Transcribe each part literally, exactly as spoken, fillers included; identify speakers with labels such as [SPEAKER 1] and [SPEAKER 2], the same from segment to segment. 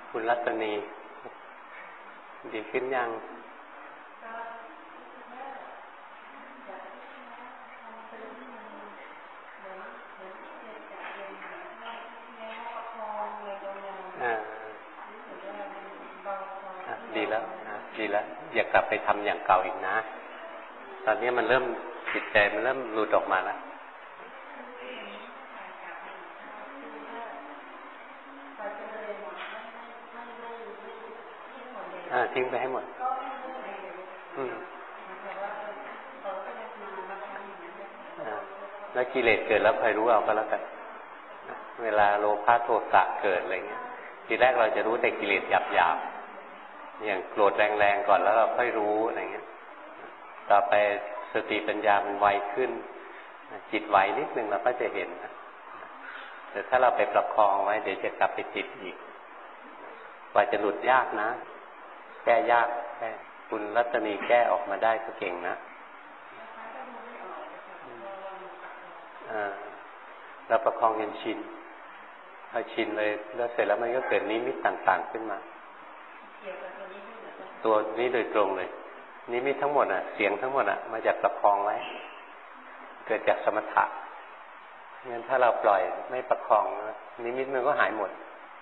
[SPEAKER 1] คุณรัตนีดีขึ้นยังดีแล้วดีแล้วอย่ากลับไปทำอย่างเก่าอีกนะตอนนี้มันเริ่มจิตใจมันเริ่มหลุดออกมาแล้วทิ้งไปให้หมดแล้วกิเลสเกิดแล้วคอยรู้เอาก็แล้วกันเวลาโลภะโทสะเกิดอะไรเงี้ยทีแรกเราจะรู้แต่กิเลสหยาบๆอย่างโกรธแรงๆก่อนแล้วเราค่อยรู้อะไรเงี้ยต่อไปสติปัญญามันไวขึ้นจิตไหวนิดนึงเราก็จะเห็นแต่ถ้าเราไปประคองไว้เดี๋ยวจะกลับไปติดอีกกว่าจะหลุดยากนะแก้ยากแก้คุณรัตนีแก้ออกมาได้ก็เก่งนะเราประคองจนชินพอชินเลยแล้วเสร็จแล้วมันก็เกิดนิมิตต่างๆขึ้นมาตัวนี้โดยตรงเลยนิมิตทั้งหมดอ่ะเสียงทั้งหมดอ่ะมาจากประคองไว้เกิดจากสมถะงั้นถ้าเราปล่อยไม่ประคองนิมิตมันก็หายหมด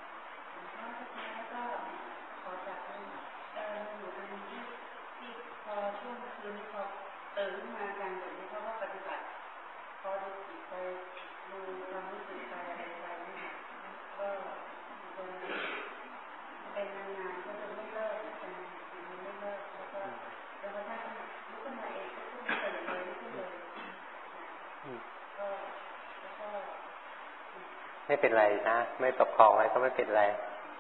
[SPEAKER 1] ไม่เป็นไรนะไม่ประคองไว้ก็ไม่เป็นไร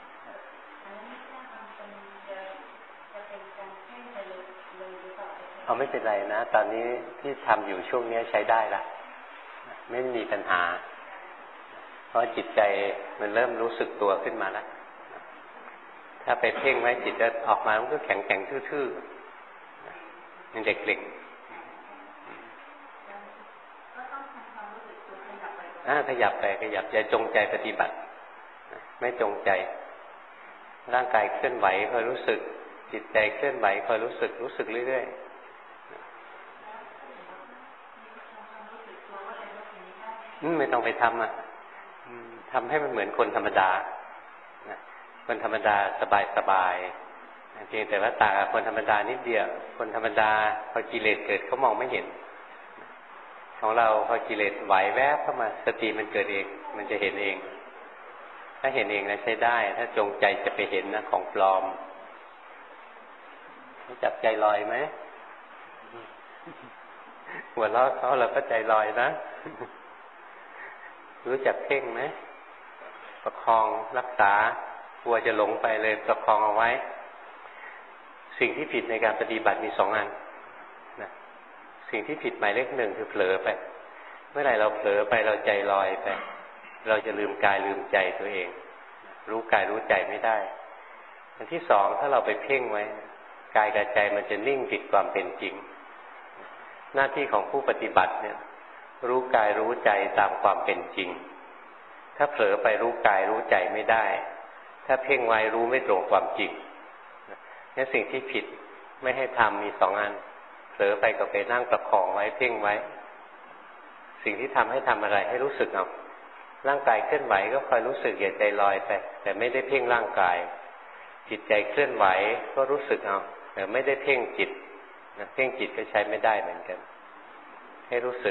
[SPEAKER 1] เอาไม่เป็นไรนะตอนนี้ที่ทำอยู่ช่วงนี้ใช้ได้ละไม่มีปัญหาเพราะจิตใจมันเริ่มรู้สึกตัวขึ้นมาแล้วถ้าไปเพ่งไว้จิตจะออกมามันก็แข็งแข็งทื่อๆเป็นเด็กๆขยับไปขยับอย่าจงใจปฏิบัติไม่จงใจร่างกายเคลื่อนไหวคอยรู้สึกจิตใจเคลื่อนไหวคอยรู้สึกรู้สึกเรื่อยๆไม่ต้องไปทำอ่ะทำให้มันเหมือนคนธรรมดาคนธรรมดาสบายๆเพียงแต่ว่าต่างกับคนธรรมดานิดเดียวคนธรรมดาพอกิเลสเกิดเขามองไม่เห็นของเราพอกิเลสไหวแวบเข้ามาสติมันเกิดเองมันจะเห็นเองถ้าเห็นเองนะใช้ได้ถ้าจงใจจะไปเห็นนะของปลอมรู้จักใจลอยไหมหัวเราะเขาเราก็ใจลอยนะรู้จักเพ่งไหมประคองรักษากลัวจะหลงไปเลยประคองเอาไว้สิ่งที่ผิดในการปฏิบัติมีสองอันนะสิ่งที่ผิดหมายเลขหนึ่งคือเผลอไปเมื่อไหร่เราเผลอไปเราใจลอยไปเราจะลืมกายลืมใจตัวเองรู้กายรู้ใจไม่ได้อันที่สองถ้าเราไปเพ่งไว้กายกับใจมันจะนิ่งผิดความเป็นจริงหน้าที่ของผู้ปฏิบัติเนี่ยรู้กายรู้ใจตามความเป็นจริงถ้าเผลอไปรู้กายรู้ใจไม่ได้ถ้าเพ่งไว้รู้ไม่ตรงความจริงนี่สิ่งที่ผิดไม่ให้ทำมีสองอันเผลอไปก็ไปนั่งประคองไว้เพ่งไว้สิ่งที่ทำให้ทำอะไรให้รู้สึกเอาร่างกายเคลื่อนไหวก็คอยรู้สึกอย่าใจลอยไปแต่ไม่ได้เพ่งร่างกายจิตใจเคลื่อนไหวก็รู้สึกเอาแต่ไม่ได้เพ่งจิตนะเพ่งจิตก็ใช้ไม่ได้เหมือนกันให้รู้สึก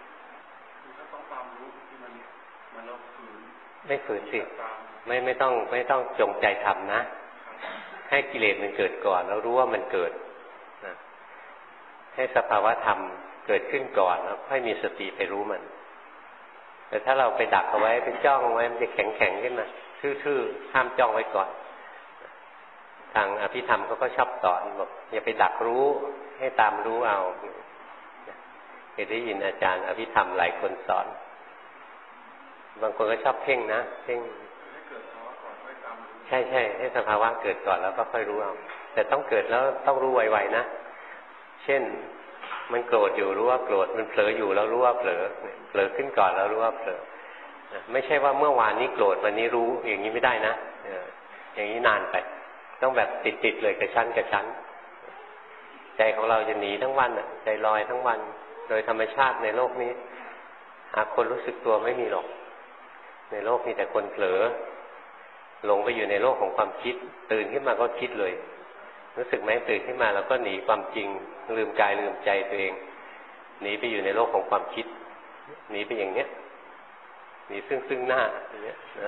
[SPEAKER 1] ไม่ฝืนสิไม่ไม่ต้องไม่ต้องจงใจทำนะให้กิเลสมันเกิดก่อนแล้วรู้ว่ามันเกิดนะให้สภาวะธรรมเกิดขึ้นก่อนแล้วค่อยมีสติไปรู้มันแต่ถ้าเราไปดักเอาไว้ไปจ้องไว้มันจะแข็งแข็งขึ้นมาทื่อๆห้ามจ้องไว้ก่อนทางอภิธรรมเขาก็ชอบสอนบอกอย่าไปดักรู้ให้ตามรู้เอาเคยได้ยินอาจารย์อภิธรรมหลายคนสอนบางคนก็ชอบเพ่งนะเพ่งใช่ใช่ให้สภาวะเกิดก่อนแล้วก็ค่อยรู้เอาแต่ต้องเกิดแล้วต้องรู้ไวๆนะเช่นมันโกรธอยู่รู้ว่าโกรธมันเผลออยู่แล้วรู้ว่าเผลอเผลอขึ้นก่อนแล้วรู้ว่าเผลอไม่ใช่ว่าเมื่อวานนี้โกรธวันนี้รู้อย่างนี้ไม่ได้นะอย่างนี้นานไปต้องแบบติดๆเลยกระชั้นกระชั้นใจของเราจะหนีทั้งวันอ่ะใจลอยทั้งวันโดยธรรมชาติในโลกนี้หาคนรู้สึกตัวไม่มีหรอกในโลกมีแต่คนเผลอหลงไปอยู่ในโลกของความคิดตื่นขึ้นมาก็คิดเลยรู้สึกไหมตื่นขึ้นมาแล้วก็หนีความจริงลืมกายลืมใจตัวเองหนีไปอยู่ในโลกของความคิดหนีไปอย่างเนี้ยหนีซึ่งซึ่งหน้าอย่างเนี้ยนะ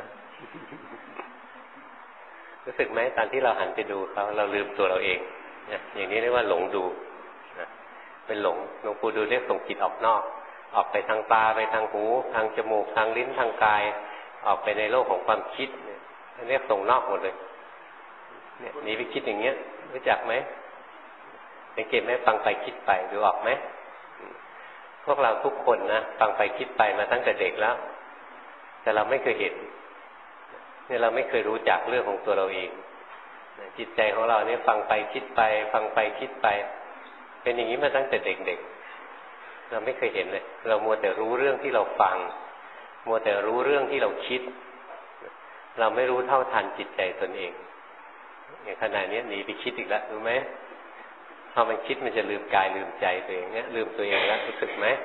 [SPEAKER 1] รู้สึกไหมตอนที่เราหันไปดูเขาเราลืมตัวเราเองเนี่ยอย่างนี้เรียกว่าหลงดูนะเป็นหลงหลวงปู่ดูเรียกส่งจิตออกนอกออกไปทางตาไปทางหูทางจมูกทางลิ้นทางกายออกไปในโลกของความคิดเนี่ยเรียกส่งนอกหมดเลยเนี่ยหนีไปคิดอย่างเงี้ยรู้จักไหมสังเกตไหมฟังไปคิดไปดูออกไหมพวกเราทุกคนนะฟังไปคิดไปมาตั้งแต่เด็กแล้วแต่เราไม่เคยเห็นเนี่ยเราไม่เคยรู้จักเรื่องของตัวเราเองจิตใจของเราเนี่ยฟังไปคิดไปฟังไปคิดไปเป็นอย่างนี้มาตั้งแต่เด็กๆเราไม่เคยเห็นเลยเรามัวแต่รู้เรื่องที่เราฟังมัวแต่รู้เรื่องที่เราคิดเราไม่รู้เท่าทันจิตใจตนเองอย่างขณะนี้หนีไปคิดอีกแล้วรู้ไหมพอมันคิดมันจะลืมกายลืมใจตัวเองเนี่ยลืมตัวเองแล้วรู้สึกไหม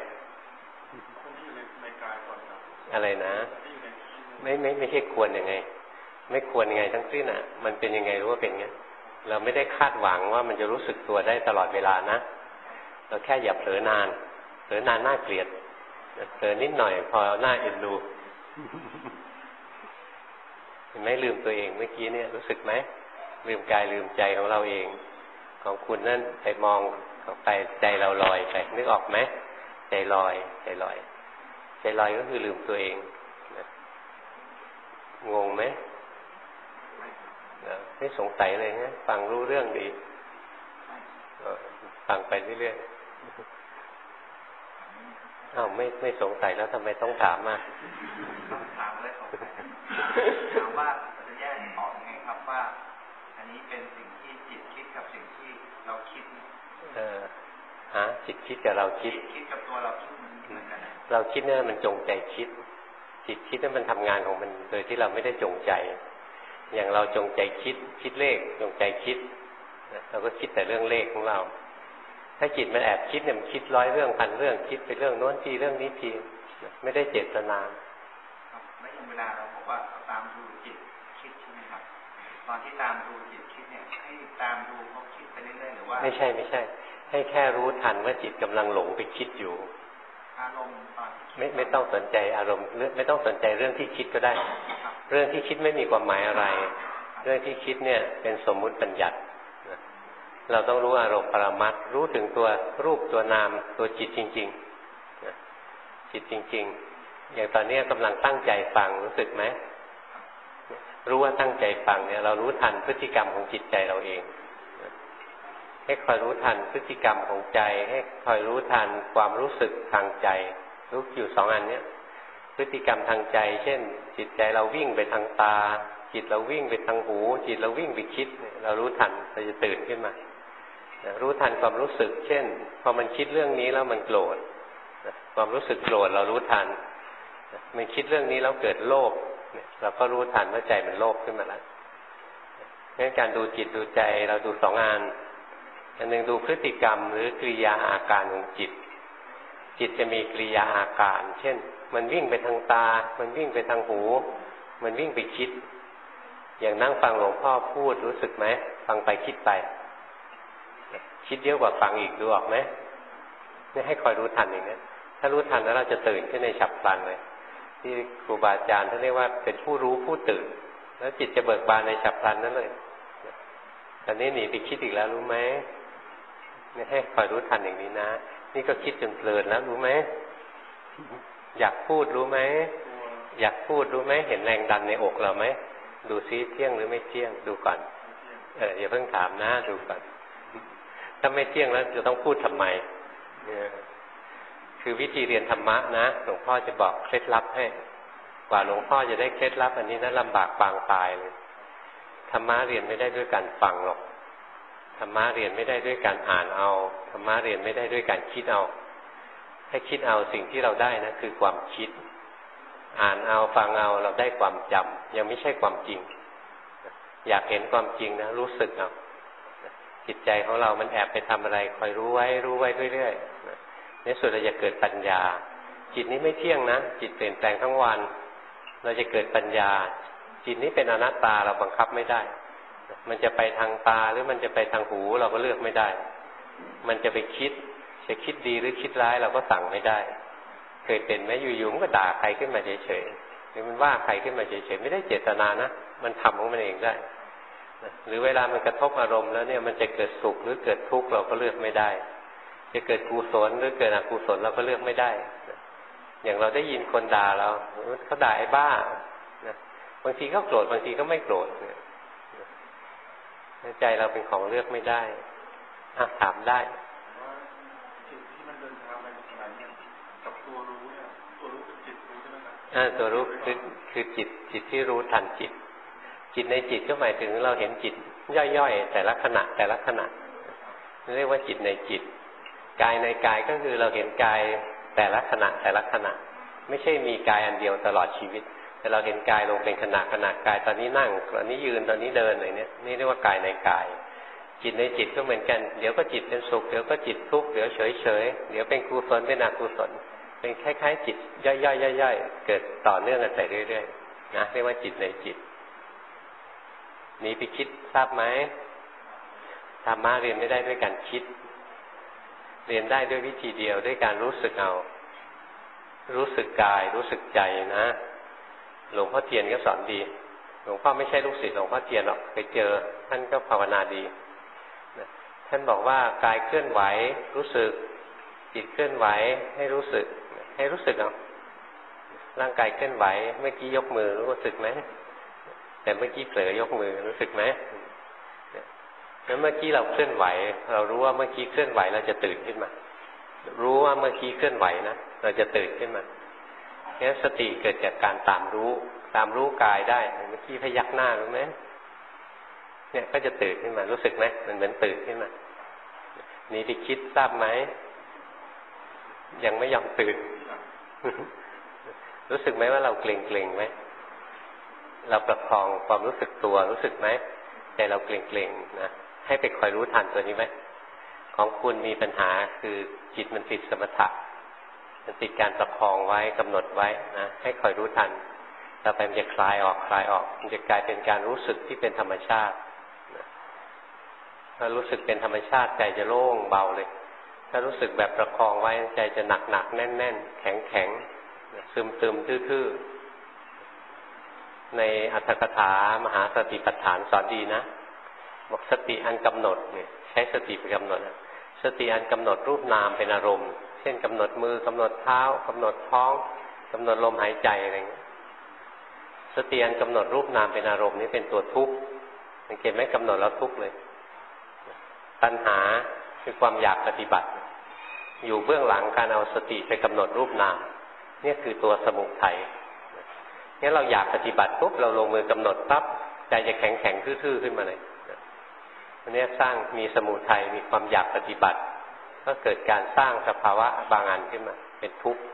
[SPEAKER 1] อะไรนะไม่ไม่ไม่ใช่ควรยังไงไม่ควรยังไงทั้งสิ้นอ่ะมันเป็นยังไงรู้ว่าเป็นงั้นเราไม่ได้คาดหวังว่ามันจะรู้สึกตัวได้ตลอดเวลานะเราแค่อย่าเผลอนานเผลอนานน่าเกลียดเผลอนิดหน่อยพอหน้าเอ็นดูเห็นไหมลืมตัวเองเมื่อกี้เนี่ยรู้สึกไหมลืมกายลืมใจของเราเองของคุณนั่นไปมองไปใจเราลอยไปนึกออกไหมใจลอยใจลอยใจลอยก็คือลืมตัวเองงงไหมไม่สงสัยเลยนะฟังรู้เรื่องดีฟังไปเรื่อยๆอ้าวไม่ไม่สงสัยแล้วทำไมต้องถามมา
[SPEAKER 2] ต้องถามเลยถามว่าจะแยกออกยังไงครับว่าอันนี้เป็นสิ่งที่จิตคิดกับสิ่งที่เราคิด
[SPEAKER 1] เออฮะจิตคิดกับเราคิด
[SPEAKER 2] คิดกับตัวเราคิดมันเหมือนกัน
[SPEAKER 1] เราคิดเนี่ยมันจงใจคิดจิตคิดนั้นมันทำงานของมันโดยที่เราไม่ได้จงใจอย่างเราจงใจคิดคิดเลขจงใจคิดเราก็คิดแต่เรื่องเลขของเราถ้าจิตมันแอบคิดเนี่ยมันคิดร้อยเรื่องพันเรื่องคิดไปเรื่องโน้นทีเรื่องนี้ทีไม่ได้เจตนา
[SPEAKER 2] ครับไม่อย่างเวลาเราบอกว่าตามดูจิตคิดใช่ไหมครับตอนที่ตามดูจิตคิดเนี่ยให้ตามดูเขาคิดไปเรื่อยๆหรือว่า
[SPEAKER 1] ไม่ใช่ไม่ใช่ให้แค่รู้ทันว่าจิตกำลังหลงไปคิดอยู่
[SPEAKER 2] อารมณ์ตอน
[SPEAKER 1] ไม่ไม่ต้องสนใจอารมณ์ไม่ต้องสนใจเรื่องที่คิดก็ได้เรื่องที่คิดไม่มีความหมายอะไรเรื่องที่คิดเนี่ยเป็นสมมุติบัญญัติเราต้องรู้อารมณ์ปรมัตถ์รู้ถึงตัวรูปตัวนามตัวจิตจริงๆจิตจริงๆอย่างตอนนี้กำลังตั้งใจฟังรู้สึกไหมรู้ว่าตั้งใจฟังเนี่ยเรารู้ทันพฤติกรรมของจิตใจเราเองให้คอยรู้ทันพฤติกรรมของใจให้คอยรู้ทันความรู้สึกทางใจรู้อยู่สองอันเนี้ยพฤติกรรมทางใจเช่นจิตใจเราวิ่งไปทางตาจิตเราวิ่งไปทางหูจิตเราวิ่งไปคิดเรารู้ทันเราจะตื่นขึ้นมารู้ทันความรู้สึกเช่นพอมันคิดเรื่องนี้แล้วมันโกรธความรู้สึกโกรธเรารู้ทันมันคิดเรื่องนี้แล้วเกิดโลภเราก็รู้ทันว่าใจมันโลภขึ้นมาแล้วงั้นการดูจิตดูใจเราดูสองอันอันหนึ่งดูพฤติกรรมหรือกริยาอาการของจิตจิตจะมีกริยาอาการเช่นมันวิ่งไปทางตามันวิ่งไปทางหูมันวิ่งไปคิดอย่างนั่งฟังหลวงพ่อพูดรู้สึกไหมฟังไปคิดไปคิดเยอะกว่าฟังอีกดูออกไหมนี่ให้คอยรู้ทันอย่างนี้ถ้ารู้ทันแล้วเราจะตื่นขึ้นในฉับพลันเลยที่ครูบาอาจารย์ท่านเรียกว่าเป็นผู้รู้ผู้ตื่นแล้วจิตจะเบิกบานในฉับพลันนั้นเลยตอนนี้หนีไปคิดอีกแล้วรู้ไหมนี่ให้คอยรู้ทันอย่างนี้นะนี่ก็คิดจนเพลินแล้วรู้ไหมอยากพูดรู้ไหมอยากพูดรู้ไหมเห็นแรงดันในอกเราไหมดูซิเที่ยงหรือไม่เที่ยงดูก่อนเอออย่าเพิ่งถามนะดูก่อนถ้าไม่เที่ยงแล้วจะต้องพูดทำไมคือวิธีเรียนธรรมะนะหลวงพ่อจะบอกเคล็ดลับให้กว่าหลวงพ่อจะได้เคล็ดลับอันนี้นะลำบากปางตายเลยธรรมะเรียนไม่ได้ด้วยการฟังหรอกธรรมะเรียนไม่ได้ด้วยการอ่านเอาธรรมะเรียนไม่ได้ด้วยการคิดเอาให้คิดเอาสิ่งที่เราได้นะคือความคิดอยากเห็นความจริงนะรู้สึกเอาจิตใจของเรามันแอบไปทำอะไรคอยรู้ไว้รู้ไว้เรื่อยๆในสุดเราจะเกิดปัญญาจิตนี้ไม่เที่ยงนะจิตเปลี่ยนแปลงทั้งวันเราจะเกิดปัญญาจิตนี้เป็นอนัตตาเราบังคับไม่ได้มันจะไปทางตาหรือมันจะไปทางหูเราก็เลือกไม่ได้มันจะไปคิดจะคิดดีหรือคิดร้ายเราก็สั่งไม่ได้เคยเป็นไหมอยู่ๆมันก็ด่าใครขึ้นมาเฉยๆหรือมันว่าใครขึ้นมาเฉยๆไม่ได้เจตนานะมันทำของมันเองได้หรือเวลามันกระทบอารมณ์แล้วเนี่ยมันจะเกิดสุขหรือเกิดทุกข์เราก็เลือกไม่ได้จะเกิดกุศลหรือเกิดอกุศลเราก็เลือกไม่ได้อย่างเราได้ยินคนด่าเราเขาด่าไอ้บ้าบางทีก็โกรธบางทีก็ไม่โกรธใจเราเป็นของเลือกไม่ได้อ่ะถามได้
[SPEAKER 2] จิตที่มันเดินทางไปในขณะนี้กับตัวรู้เนี่ยตัวรู้คือจิตรู้ใช่ไหมครับ
[SPEAKER 1] อ่าตัวรู้คือคือจิตจิตที่รู้ทันจิตจิตในจิตก็หมายถึงเราเห็นจิตย่อยๆแต่ละขณะแต่ละขณะเรียกว่าจิตในจิตกายในกายก็คือเราเห็นกายแต่ละขณะแต่ละขณะไม่ใช่มีกายอันเดียวตลอดชีวิตแต่เราเห็นกายลงเป็นขณะขณะกายตอนนี้นั่งตอนนี้ยืนตอนนี้เดินอะไรเนี่ยนี่เรียกว่ากายในกายจิตในจิตก็เหมือนกันเดี๋ยวก็จิตเป็นสุขเดี๋ยวก็จิตทุกข์เดี๋ยวเฉยเฉยเดี๋ยวเป็นกุศลเป็นอกุศลเป็นคล้ายๆจิตย่อยๆๆๆเกิดต่อเนื่องกันไปเรื่อยๆนะเรียกว่าจิตในจิตนี้ไปคิดทราบไหมธรรมะเรียนไม่ได้ด้วยการคิดเรียนได้ด้วยวิธีเดียวด้วยการรู้สึกเอารู้สึกกายรู้สึกใจนะหลวงพ่อเทียนก็สอนดีหลวงพ่อไม่ใช่ลูกศิษย์หลวงพ่อเทียนหรอกไปเจอท่านก็ภาวนาดีท่านบอกว่ากายเคลื่อนไหวรู้สึกจิตเคลื่อนไหวให้รู้สึกให้รู้สึกเอาร่างกายเคลื่อนไหวเมื่อกี้ยกมือรู้สึกไหมแต่เมื่อกี้เผลอยกมือรู้สึกไหมแล้วเมื่อกี้เราเคลื่อนไหวเรารู้ว่าเมื่อกี้เคลื่อนไหวเราจะตื่นขึ้นมารู้ว่าเมื่อกี้เคลื่อนไหวนะเราจะตื่นขึ้นมาเนี่ยสติเกิดจากการตามรู้ตามรู้กายได้เมื่อกี้พยักหน้ารู้ไหมเนี่ยก็จะตื่นขึ้นมารู้สึกไหมมันเหมือนตื่นขึ้นมานี่ที่คิดทราบไหมยังไม่ยอมตื่น รู้สึกไหมว่าเราเกร็งเกร็งไหมเราประคองความรู้สึกตัวรู้สึกไหมใจเราเกร็งเกร็งนะให้ไปคอยรู้ทันตัวนี้ไหมของคุณมีปัญหาคือจิตมันติดสมถะมันติดการประคองไว้กำหนดไว้นะให้คอยรู้ทันต่อไปมันจะคลายออกคลายออกมันจะกลายเป็นการรู้สึกที่เป็นธรรมชาติถ้ารู้สึกเป็นธรรมชาติใจจะโล่งเบาเลยถ้ารู้สึกแบบประคองไว้ใจจะหนักหนักแน่นแน่นแข็งแข็งซึมซึมทื่อๆในอรรถกถามหาสติปัฏฐานสอนดีนะบอกสติอันกำหนดเนี่ยใช้สติไปกำหนดสติอันกำหนดรูปนามเป็นอารมณ์เช่นกำหนดมือกำหนดเท้ากำหนดท้องกำหนดลมหายใจอะไรเงี้ยสติอันกำหนดรูปนามเป็นอารมณ์นี้เป็นตัวทุกข์สังเกตไหมกำหนดแล้วทุกข์เลยตัณหาคือความอยากปฏิบัติอยู่เบื้องหลังการเอาสติไปกำหนดรูปนามนี่คือตัวสมุทัยงั้นเราอยากปฏิบัติปุ๊บเราลงมือกำหนดปั๊บใจจะแข็งแข็งทื่อๆขึ้นมาเลยอันนี้สร้างมีสมุทัยมีความอยากปฏิบัติก็เกิดการสร้างสภาวะบางอันขึ้นมาเป็นทุกข์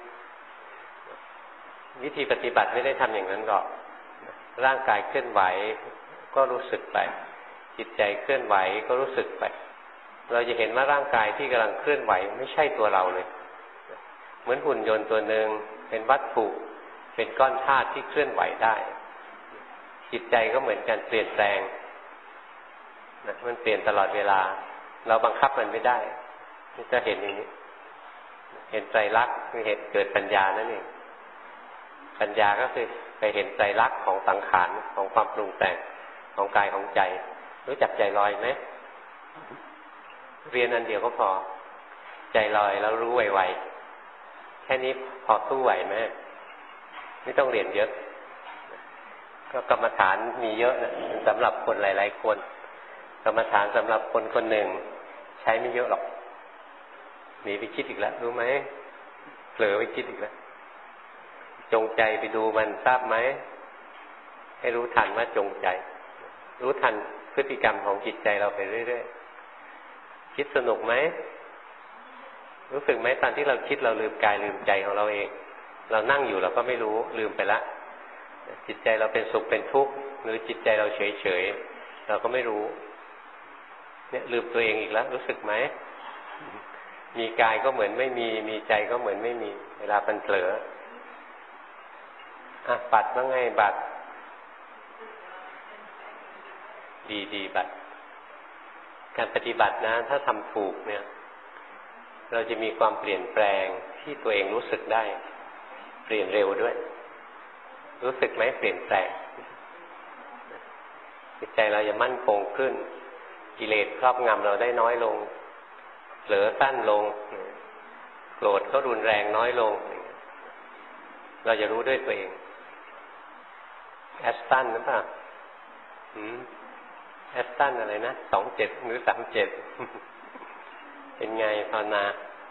[SPEAKER 1] วิธีปฏิบัติไม่ได้ทำอย่างนั้นหรอกร่างกายเคลื่อนไหวก็รู้สึกไปจิตใจเคลื่อนไหวก็รู้สึกไปเราจะเห็นว่าร่างกายที่กำลังเคลื่อนไหวไม่ใช่ตัวเราเลยเหมือนหุ่นยนต์ตัวหนึ่งเป็นวัตถุเป็นก้อนธาตุที่เคลื่อนไหวได้จิตใจก็เหมือนกันเปลี่ยนแปลงนะมันเปลี่ยนตลอดเวลาเราบังคับมันไม่ได้จะเห็นอย่างนี้เห็นไตรลักษณ์คือเห็นเกิดปัญญานั่นเองปัญญาก็คือไปเห็นไตรลักษณ์ของสังขารของความปรุงแต่งของกายของใจรู้จักใจลอยไหมเรียนอันเดียวก็พอใจลอยแล้วรู้ไวๆแค่นี้พอสู้ไหวไหมไม่ต้องเรียนเยอะก็กรรมฐานมีเยอะนะสำหรับคนหลายๆคนกรรมฐานสำหรับคนคนหนึ่งใช้ไม่เยอะหรอกหนีไปคิดอีกแล้วรู้ไหมเผลอไปคิดอีกแล้วจงใจไปดูมันทราบไหมให้รู้ทันว่าจงใจรู้ทันพฤติกรรมของจิตใจเราไปเรื่อยๆคิดสนุกไหมรู้สึกไหมตอนที่เราคิดเราลืมกายลืมใจของเราเองเรานั่งอยู่เราก็ไม่รู้ลืมไปละจิตใจเราเป็นสุขเป็นทุกข์หรือจิตใจเราเฉยเราก็ไม่รู้เนี่ยลืมตัวเองอีกแล้วรู้สึกไหมมีกายก็เหมือนไม่มีมีใจก็เหมือนไม่มีเวลามันเผลออ่ะบัตรว่าไงบัตรดีดีบัตรการปฏิบัตินะถ้าทำถูกเนี่ยเราจะมีความเปลี่ยนแปลงที่ตัวเองรู้สึกได้เปลี่ยนเร็วด้วยรู้สึกไหมเปลี่ยนแปลงจิตใจเราจะมั่นคงขึ้นกิเลสครอบงำเราได้น้อยลงเผลอสั้นลงโกรธก็รุนแรงน้อยลงเราจะรู้ด้วยตัวเองแอสตันหรือเปล่าแอสตันอะไรนะสองเจ็ดหรือสามเจ็ดเป็นไงภาวนา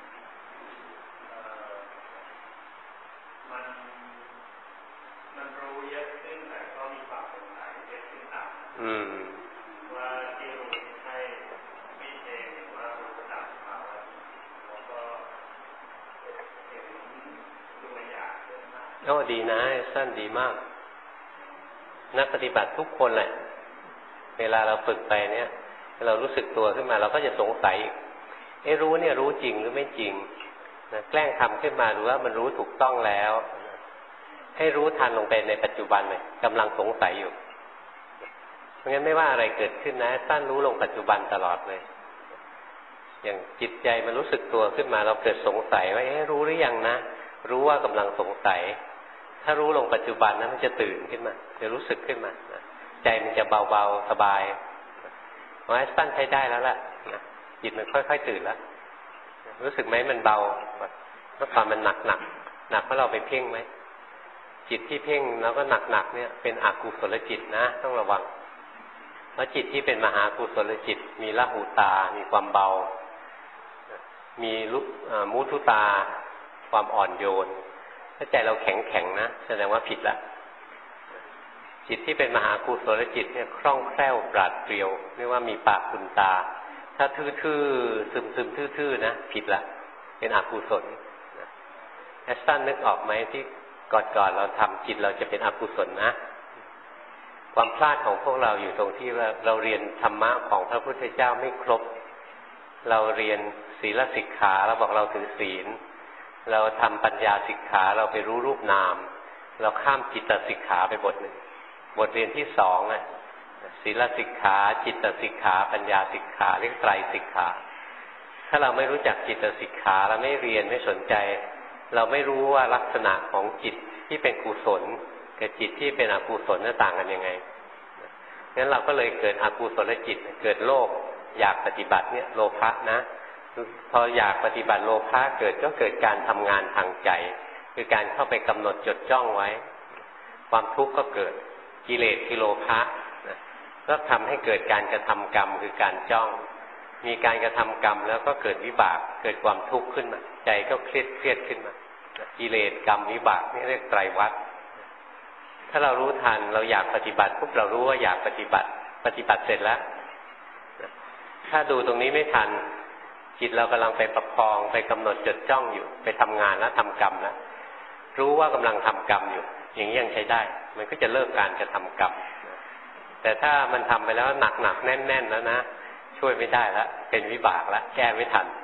[SPEAKER 2] มันมันรู้เยอะขึ้นแต่ก็มีความสงสัยเยอะขึ้นตาม
[SPEAKER 1] อืม
[SPEAKER 2] ว่าที่รู้ใช่วิเศษหรือว่ารู้ระดับเขาแล้วก็เห็นตัวอย่างเยอะมาก
[SPEAKER 1] โอ้ดีนะสั้นดีมากนักปฏิบัติทุกคนแหละเวลาเราฝึกไปเนี่ยเรารู้สึกตัวขึ้นมาเราก็จะสงสัยเอ๊ะรู้เนี่ยรู้จริงหรือไม่จริงนะแกล้งทำขึ้นมาหรือว่ามันรู้ถูกต้องแล้วให้รู้ทันลงไปในปัจจุบันเลยกำลังสงสัยอยู่เพราะงั้นไม่ว่าอะไรเกิดขึ้นนะสั้นรู้ลงปัจจุบันตลอดเลยอย่างจิตใจมันรู้สึกตัวขึ้นมาเราเกิดสงสัยว่าเอ๊ะรู้หรือยังนะรู้ว่ากำลังสงสัยถ้ารู้ลงปัจจุบันนะมันจะตื่นขึ้นมาจะรู้สึกขึ้นมาใจมันจะเบาๆสบายเพราะฉะนั้นสั้นใช้ได้แล้วล่ะจิตมันค่อยๆตื่นแล้วรู้สึกไหมมันเบาเมื่อก่อนมันหนักหนักหนักเพราะเราไปเพ่งไหมจิตที่เพ่งแล้วก็หนักๆเนี่ยเป็นอกุศลจิตนะต้องระวังเพราะจิตที่เป็นมหากุศลจิตมีละหูตามีความเบามีลุมุทุตาความอ่อนโยนถ้าใจเราแข็งๆนะแสดงว่าผิดละจิตที่เป็นมหากุศลจิตเนี่ยคล่องแคล่วปราดเปรียวเรียกว่ามีปากคุณตาถ้าทื่อๆซึมๆทื่อๆนะผิดละเป็นอกุศลแอสตันนึกออกไหมที่ก่อนๆเราทำจิตเราจะเป็นอกุศลนะความพลาดของพวกเราอยู่ตรงที่ว่าเราเรียนธรรมะของพระพุทธเจ้าไม่ครบเราเรียนศีลสิกขาเราบอกเราถือศีลเราทำปัญญาสิกขาเราไปรู้รูปนามเราข้ามจิตสิกขาไปบทหนึ่งบทเรียนที่สองอ่ะศีลสิกขาจิตสิกขาปัญญาสิกขาเรียกไตรสิกขาถ้าเราไม่รู้จักจิตสิกขาเราไม่เรียนไม่สนใจเราไม่รู้ว่าลักษณะของจิตที่เป็นกุศลกับจิตที่เป็นอกุศลต่างกันยังไงงั้นเราก็เลยเกิดอกุศลจิตเกิดโลภอยากปฏิบัติเนี่ยโลภะนะพออยากปฏิบัติโลภะเกิดก็เกิดการทำงานทางใจคือการเข้าไปกำหนดจดจ้องไว้ความทุกข์ก็เกิดกิเลสกิโลภะก็ทำให้เกิดการกระทำกรรมคือการจ้องมีการกระทำกรรมแล้วก็เกิดวิบากเกิดความทุกข์ขึ้นมาใจก็เครียดเครียดขึ้นมากิเลสกรรมวิบากนี่เรียกไตรวัฏถ้าเรารู้ทันเราอยากปฏิบัติปุ๊บเรารู้ว่าอยากปฏิบัติปฏิบัติเสร็จแล้วถ้าดูตรงนี้ไม่ทันจิตเรากำลังไปประคองไปกำหนดจดจ้องอยู่ไปทำงานแล้วทำกรรมแล้วรู้ว่ากำลังทำกรรมอยู่อย่างนี้ยังใช้ได้มันก็จะเลิกการกระทำกรรมแต่ถ้ามันทำไปแล้วหนักหนักแน่นแน่นแล้วนะช่วยไม่ได้แล้วเป็นวิบากแล้วแก้ไม่ทัน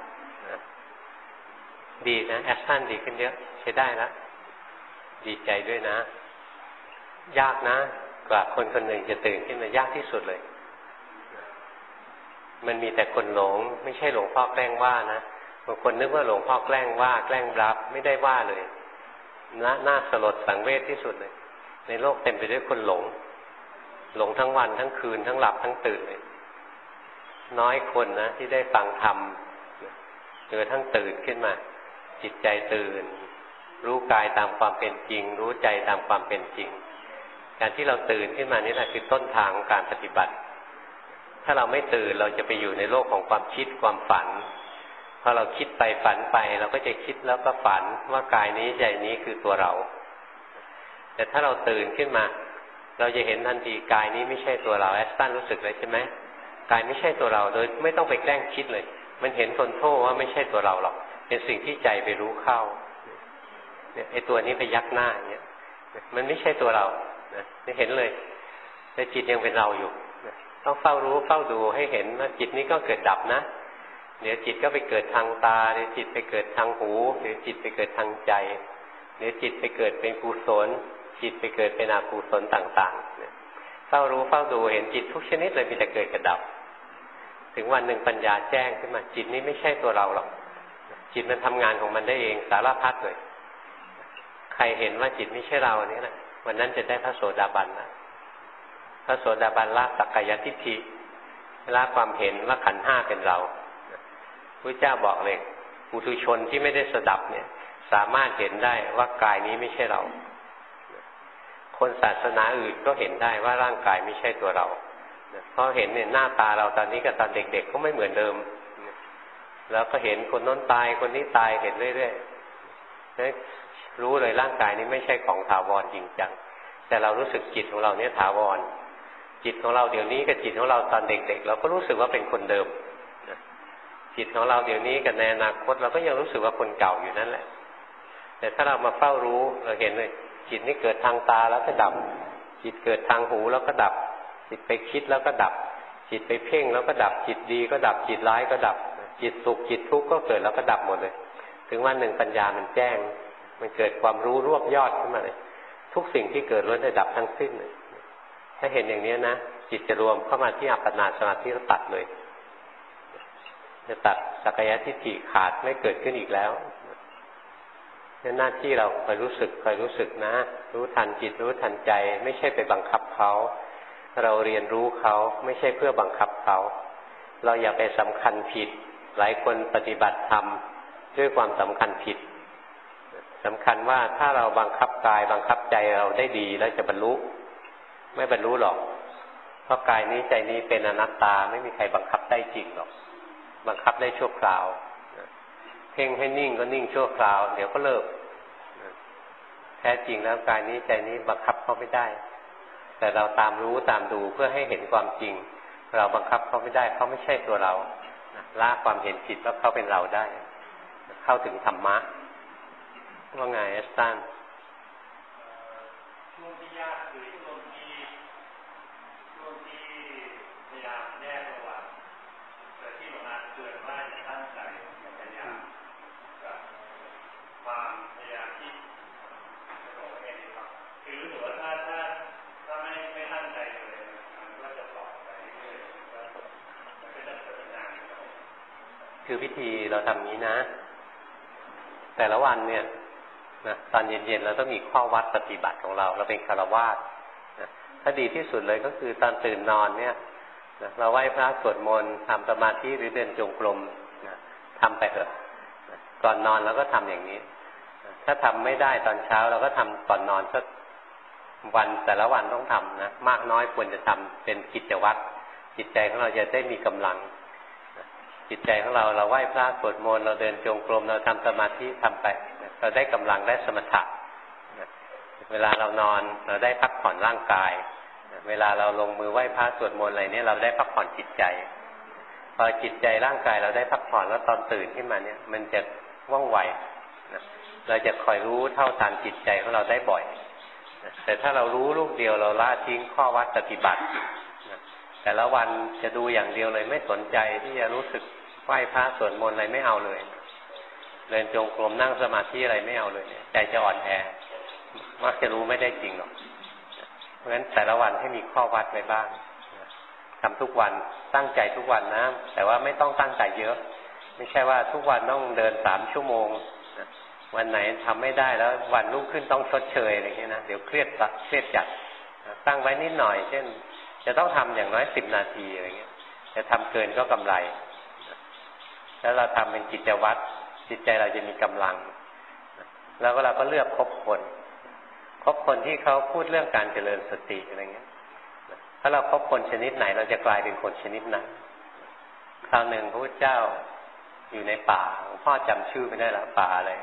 [SPEAKER 1] ดีนะแอคชั่นดีขึ้นเยอะใช้ได้แล้วดีใจด้วยนะยากนะกว่าคนคนหนึ่งจะตื่นขึ้นมายากที่สุดเลยมันมีแต่คนหลงไม่ใช่หลวงพ่อแกล้งว่านะบางคนนึกว่าหลวงพ่อแกล้งว่าแกล้งรับไม่ได้ว่าเลยน่าน่าสลดสังเวชที่สุดเลยในโลกเต็มไปด้วยคนหลงหลงทั้งวันทั้งคืนทั้งหลับทั้งตื่นเลยน้อยคนนะที่ได้ฟังธรรมจนทั้งตื่นขึ้นมาจิตใจตื่นรู้กายตามความเป็นจริงรู้ใจตามความเป็นจริงการที่เราตื่นขึ้นมานี่แหละคือต้นทางของการปฏิบัติถ้าเราไม่ตื่นเราจะไปอยู่ในโลกของความคิดความฝันพอเราคิดไปฝันไปเราก็จะคิดแล้วก็ฝันว่ากายนี้ใจนี้คือตัวเราแต่ถ้าเราตื่นขึ้นมาเราจะเห็นทันทีกายนี้ไม่ใช่ตัวเราแอสตันรู้สึกเลยใช่ไหมกายไม่ใช่ตัวเราโดยไม่ต้องไปแกล้งคิดเลยมันเห็นทนโทษว่าไม่ใช่ตัวเราหรอกเป็นสิ่งที่ใจไปรู้เข้าเนี่ยไอ้ตัวนี้ไปยักหน้าอย่างเงี้ยมันไม่ใช่ตัวเรานะเห็นเลยแต่จิตยังเป็นเราอยู่นะต้องเฝ้ารู้เฝ้าดูให้เห็นว่าจิตนี้ก็เกิดดับนะเดี๋ยวจิตก็ไปเกิดทางตาเดี๋ยวจิตไปเกิดทางหูเดี๋ยวจิตไปเกิดทางใจเดี๋ยวจิตไปเกิดเป็นกุศลจิตไปเกิดเป็นอกุศลต่างๆเฝ้ารู้เฝ้าดูเห็นจิตทุกชนิดเลยมีแต่เกิดกับดับถึงวันหนึ่งปัญญาแจ้งขึ้นมาจิตนี้ไม่ใช่ตัวเราหรอกจิตมันทำงานของมันได้เองสารพัดเลยใครเห็นว่าจิตไม่ใช่เราเนี่ยนะวันนั้นจะได้พระโสดาบันนะพระโสดาบันละสักกายทิฏฐิละความเห็นว่าขันธ์ห้าเป็นเราพระเจ้าบอกเลยปุถุชนที่ไม่ได้สดับเนี่ยสามารถเห็นได้ว่ากายนี้ไม่ใช่เราคนศาสนาอื่นก็เห็นได้ว่าร่างกายไม่ใช่ตัวเราเพราะเห็นเนี่ยหน้าตาเราตอนนี้กับตอนเด็กๆก็ไม่เหมือนเดิมแล้วก็เห็นคนน้นตายคนนี้ตายเห็นเรื่อยๆรู้เลยร่างกายนี้ไม่ใช่ของถาวรจริงจังแต่เรารู้สึกจิตของเราเนี่ยถาวรจิตของเราเดี๋ยวนี้กับจิตของเราตอนเด็กๆเราก็รู้สึกว่าเป็นคนเดิมจิตของเราเดี๋ยวนี้กับในอนาคตเราก็ยังรู้สึกว่าคนเก่าอยู่นั่นแหละแต่ถ้าเรามาเฝ้ารู้เราเห็นเลยจิตนี้เกิดทางตาแล้วก็ดับจิตเกิดทางหูแล้วก็ดับจิตไปคิดแล้วก็ดับจิตไปเพ่งแล้วก็ดับจิตดีก็ดับจิตร้ายก็ดับจิตสุขจิตทุกข์ก็เกิดแล้วก็ดับหมดเลยถึงวันหนึ่งปัญญามันแจ้งมันเกิดความรู้รวบยอดขึ้นมาเลยทุกสิ่งที่เกิดล้วนได้ดับทั้งสิ้นเลยถ้าเห็นอย่างนี้นะจิตจะรวมเข้ามาที่อัปปนาสมาธิแล้วตัดเลยจะตัดสักกายทิฏฐิขาดไม่เกิดขึ้นอีกแล้วนี่หน้าที่เราคอยรู้สึกคอยรู้สึกนะรู้ทันจิตรู้ทันใจไม่ใช่ไปบังคับเขาเราเรียนรู้เขาไม่ใช่เพื่อบังคับเขาเราอย่าไปสำคัญผิดหลายคนปฏิบัติธรรมด้วยความสำคัญผิดสำคัญว่าถ้าเราบังคับกายบังคับใจเราได้ดีแล้วจะบรรลุไม่บรรลุหรอกเพราะกายนี้ใจนี้เป็นอนัตตาไม่มีใครบังคับได้จริงหรอกบังคับได้ชั่วคราวเพ่งให้นิ่งก็นิ่งชั่วคราวเดี๋ยวก็เลิกแท้จริงแล้วกายนี้ใจนี้บังคับเขาไม่ได้แต่เราตามรู้ตามดูเพื่อให้เห็นความจริงเราบังคับเขาไม่ได้เขาไม่ใช่ตัวเราละความเห็นผิดว่าเขาเป็นเราได้เข้าถึงธรรมะว่าไงแอสตัน
[SPEAKER 2] ช่วงที่ยากคือช่วงที่ช่วงที่พยายามแยกระหว่างแต่ที่หลวงอาเตือนว่าอย่าตั้งใจพยายามกับความพยายามที่จะบอกว่าเองครับคือรู้สึกว่าถ้าถ้าถ้าไม่ไม่ตั้งใจเลยมันก็จะปล่อยไปเรื่อยๆแล้วมันก็จะพัฒนา
[SPEAKER 1] คือวิธีเราทำนี้นะแต่ละวันเนี่ยนะตอนเย็นๆเราต้องมีข้อวัดปฏิบัติของเราเราเป็นฆราวาสนะถ้าดีที่สุดเลยก็คือตอนตื่นนอนเนี่ยนะเราไหว้พระสวดมนต์ทำสมาธิหรือเดินจงกรมนะทำไปเถอะนะก่อนนอนเราก็ทำอย่างนี้นะถ้าทำไม่ได้ตอนเช้าเราก็ทำก่อนนอนสักวันแต่ละวันต้องทำนะมากน้อยควรจะทำเป็นกิจวัตรจิตใจของเราจะได้มีกำลังนะจิตใจของเราเราไหว้พระสวดมนต์เราเดินจงกรมเราทำสมาธิทำไปเราได้กำลังได้สมถะเวลาเรานอนเราได้พักผ่อนร่างกายเวลาเราลงมือไหว้พระสวดมนต์อะไรเนี่ยเราได้พักผ่อนจิตใจพอจิตใจร่างกายเราได้พักผ่อนแล้วตอนตื่นขึ้นมาเนี่ยมันจะว่องไวเราจะคอยรู้เท่าทันจิตใจของเราได้บ่อยแต่ถ้าเรารู้ลูกเดียวเราละทิ้งข้อวัดปฏิบัติแต่ละวันจะดูอย่างเดียวเลยไม่สนใจที่จะรู้สึกไหว้พระสวดมนต์อะไรไม่เอาเลยเดินจงกรมนั่งสมาธิอะไรไม่เอาเลยใจจะอ่อนแอมักจะรู้ไม่ได้จริงหรอกเพราะฉะนั้นแต่ละวันให้มีข้อวัดไว้บ้างทำทุกวันตั้งใจทุกวันนะแต่ว่าไม่ต้องตั้งใจเยอะไม่ใช่ว่าทุกวันต้องเดินสามชั่วโมงวันไหนทำไม่ได้แล้ววันรุ่งขึ้นต้องชดเชยอะไรอย่างนี้นะเดี๋ยวเครียดตัดเครียดจัดตั้งไว้นิดหน่อยเช่นจะต้องทำอย่างน้อยสิบนาทีอะไรเงี้ยจะทำเกินก็กำไรแล้วเราทำเป็นกิจวัตรจิตใจเราจะมีกำลังแล้วก็เราก็เลือกคบคนคบคนที่เขาพูดเรื่องการเจริญสติอะไรเงี้ยถ้าเราคบคนชนิดไหนเราจะกลายเป็นคนชนิดนั้นคราวหนึ่งพระพุทธเจ้าอยู่ในป่าหลวงพ่อจำชื่อไม่ได้ละป่าอะไร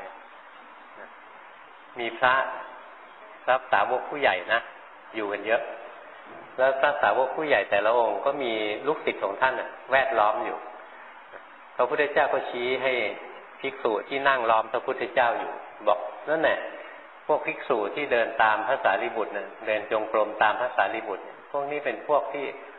[SPEAKER 1] มีพระรับสาวกผู้ใหญ่นะอยู่กันเยอะแล้วพระสาวกผู้ใหญ่แต่ละองค์ก็มีลูกศิษย์ของท่านน่ะแวดล้อมอยู่พระพุทธเจ้าก็ชี้ให้ภิกษุที่นั่งล้อมพระพุทธเจ้าอยู่บอกนั่นแหละพวกภิกษุที่เดินตามพระสารีบุตรน่ะเดินจงกรมตามพระสารีบุตรพวกนี้เป็นพวกที่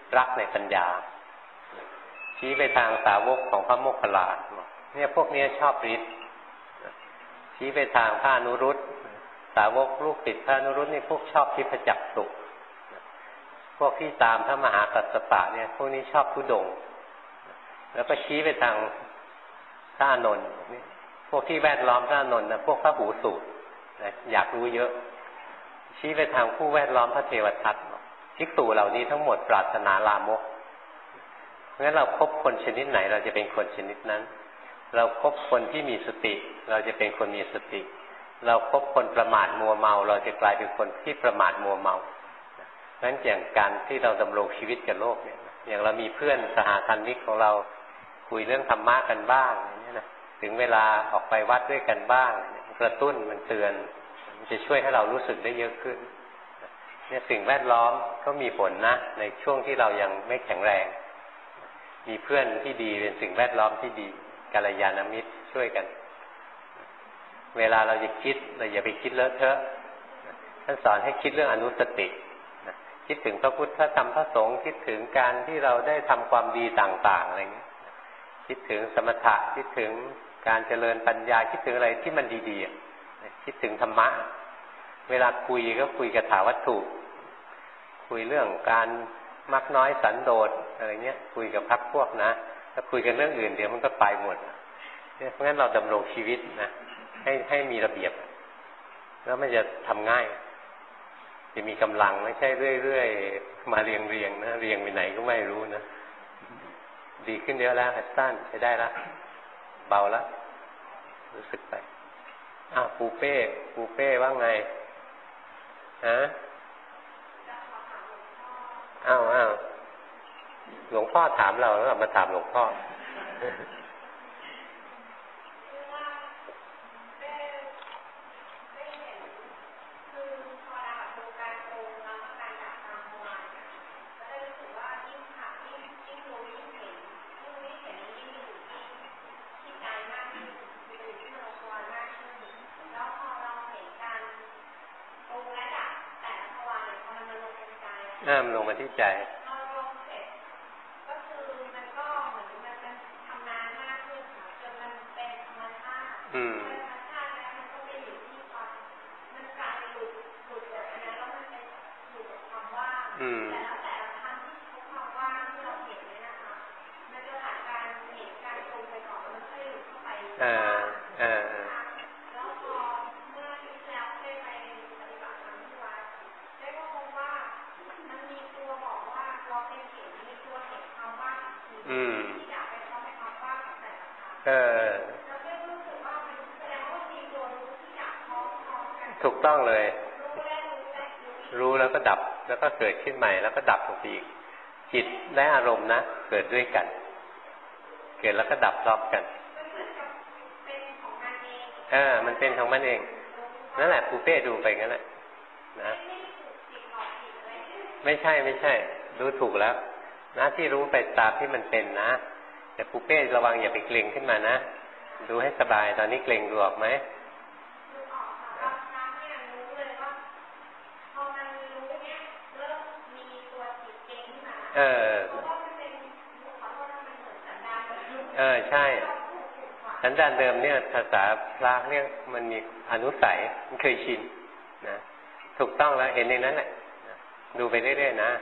[SPEAKER 1] รักในปัญญาชี้ไปทางสาวกของพระโมคคัลลาเนี่ยพวกนี้ชอบฤทธิ์ชี้ไปทางพระอนุรุตสาวกลูกศิษย์พระอนุรุตนี่พวกชอบทิพจักษุพวกที่ตามพระมหากัสสปะเนี่ยพวกนี้ชอบธุดงค์แล้วก็ชี้ไปทางพระอานนท์พวกที่แวดล้อมพระอานนท์นะพวกพระหูสูตรอยากรู้เยอะชี้ไปทางผู้แวดล้อมพระเทวทัตภิกษุเหล่านี้ทั้งหมดปรารถนาลามกเพราะฉะนั้นเราคบคนชนิดไหนเราจะเป็นคนชนิดนั้นเราคบคนที่มีสติเราจะเป็นคนมีสติเราคบคนประมาทมัวเมาเราจะกลายเป็นคนที่ประมาทมัวเมาเพราะฉะนั้นอย่างการที่เราดำรงชีวิตกับโลกเนี่ยอย่างเรามีเพื่อนสหธรรมิกของเราคุยเรื่องธรรมะกันบ้างอย่างนี้นะถึงเวลาออกไปวัดด้วยกันบ้างกระตุ้นมันเตือนมันจะช่วยให้เรารู้สึกได้เยอะขึ้นเนี่ยสิ่งแวดล้อมก็มีผลนะในช่วงที่เรายังไม่แข็งแรงมีเพื่อนที่ดีเป็นสิ่งแวดล้อมที่ดีกัลยาณมิตรช่วยกันเวลาเราจะคิดเราอย่าไปคิดเลอะเทอะท่านสอนให้คิดเรื่องอนุสติคิดถึงพระพุทธพระธรรมพระสงฆ์คิดถึงการที่เราได้ทำความดีต่างๆอะไรเงี้ยคิดถึงสมถะคิดถึงการเจริญปัญญาคิดถึงอะไรที่มันดีๆคิดถึงธรรมะเวลาคุยก็คุยกับถาวัตถุคุยเรื่องการมักน้อยสันโดษอะไรเงี้ยคุยกับพรรคพวกนะถ้าคุยกันเรื่องอื่นเดี๋ยวมันก็ไปหมดเพราะงั้นเราดำรงชีวิตนะให้ให้มีระเบียบแล้วมันจะทำง่ายจะมีกำลังไม่ใช่เรื่อยๆมาเรียงเรียงนะเรียงไปไหนก็ไม่รู้นะดีขึ้นเยอะแล้วสั้นใช้ได้แล้วเบาแล้วรู้สึกไปอ้าวปูเป้ปูเป้ว่าไงฮะอ้าวอ้าวหลวงพ่อถามเราแล้วเรามาถามหลวงพ่อน้ำลงมาที่ใจอืมอืมอ่าอ่าอืมเออถูกต้องเลยรู้แล้วก็ดับแล้วก็เกิดขึ้นใหม่แล้วก็ดับลงอีกจิตและอารมณ์นะเกิดด้วยกันเกิดแล้วก็ดับพร้อมกันเออมันเป็นของมันเองนั่นแหละปูเป้ดูไปงั้นแหละนะไม่ใช่ไม่ใช่รู้ถูกแล้วนะที่รู้ไปตามที่มันเป็นนะแต่ปูเป้ระวังอย่าไปเกร็งขึ้นมานะดูให้สบายตอนนี้เกร็งดูออกไหมเออเออใช่สันดานเดิมเนี่ยภาษาพระเรียกมันมีอนุสัยมันเคยชินนะถูกต้องแล้วเห็นในนั้นแหละดูไปเรื่อยๆนะ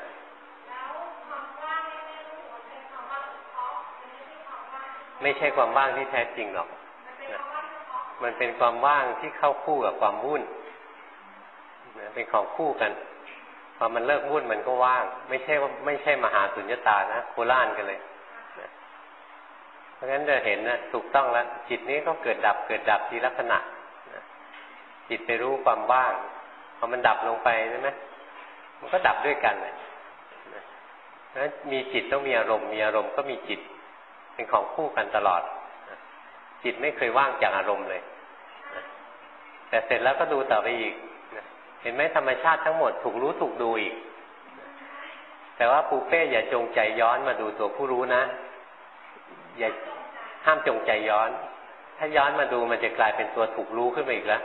[SPEAKER 1] ไม่ใช่ความว่างที่แท้จริงหรอกนะมันเป็นความว่างที่เข้าคู่กับความวุ่นนะเป็นของคู่กันพอมันเลิกวุ่นมันก็ว่างไม่ใช่ว่าไม่ใช่มหาสุญญตานะโคล่านกันเลยนะเพราะฉะนั้นจะเห็นนะถูกต้องแล้วจิตนี้ก็เกิดดับเกิดดับทีละขณะนะจิตไปรู้ความว่างพอมันดับลงไปใช่ไหมมันก็ดับด้วยกันเลยนะเพราะฉะนั้นมีจิตต้องมีอารมณ์มีอารมณ์ก็มีจิตเป็นของคู่กันตลอดนะจิตไม่เคยว่างจากอารมณ์เลยนะแต่เสร็จแล้วก็ดูต่อไปอีกเห็นไหมธรรมชาติทั้งหมดถูกรู้ถูกดูอีกแต่ว่าปูเป้อย่าจงใจย้อนมาดูตัวผู้รู้นะอย่าห้ามจงใจย้อนถ้าย้อนมาดูมันจะกลายเป็นตัวถูกรู้ขึ้นมาอีกแล้ว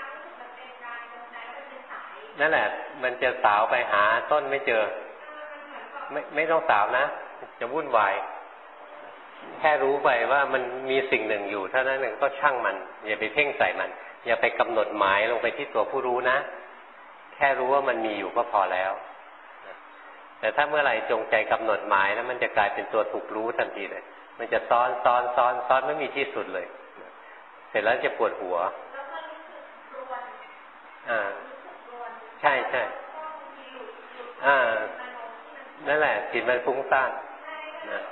[SPEAKER 1] นั่นแหละมันจะสาวไปหาต้นไม่เจอไม่ไม่ต้องสาวนะจะวุ่นวายแค่รู้ไปว่ามันมีสิ่งหนึ่งอยู่เท่านั้นเองก็ช่างมันอย่าไปเพ่งใส่มันอย่าไปกำหนดหมายลงไปที่ตัวผู้รู้นะแค่รู้ว่ามันมีอยู่ก็พอแล้วแต่ถ้าเมื่อไหร่จงใจกำหนดหมายแล้วมันจะกลายเป็นตัวถูกรู้ทันทีเลยมันจะซ้อนซ้อนซ้อนซ้อนไม่มีที่สุดเลยเสร็จแล้วจะปวดหัวอ่าใช่ใช่อ่านั่นแหละจิตมันฟุ้งซ่านนะ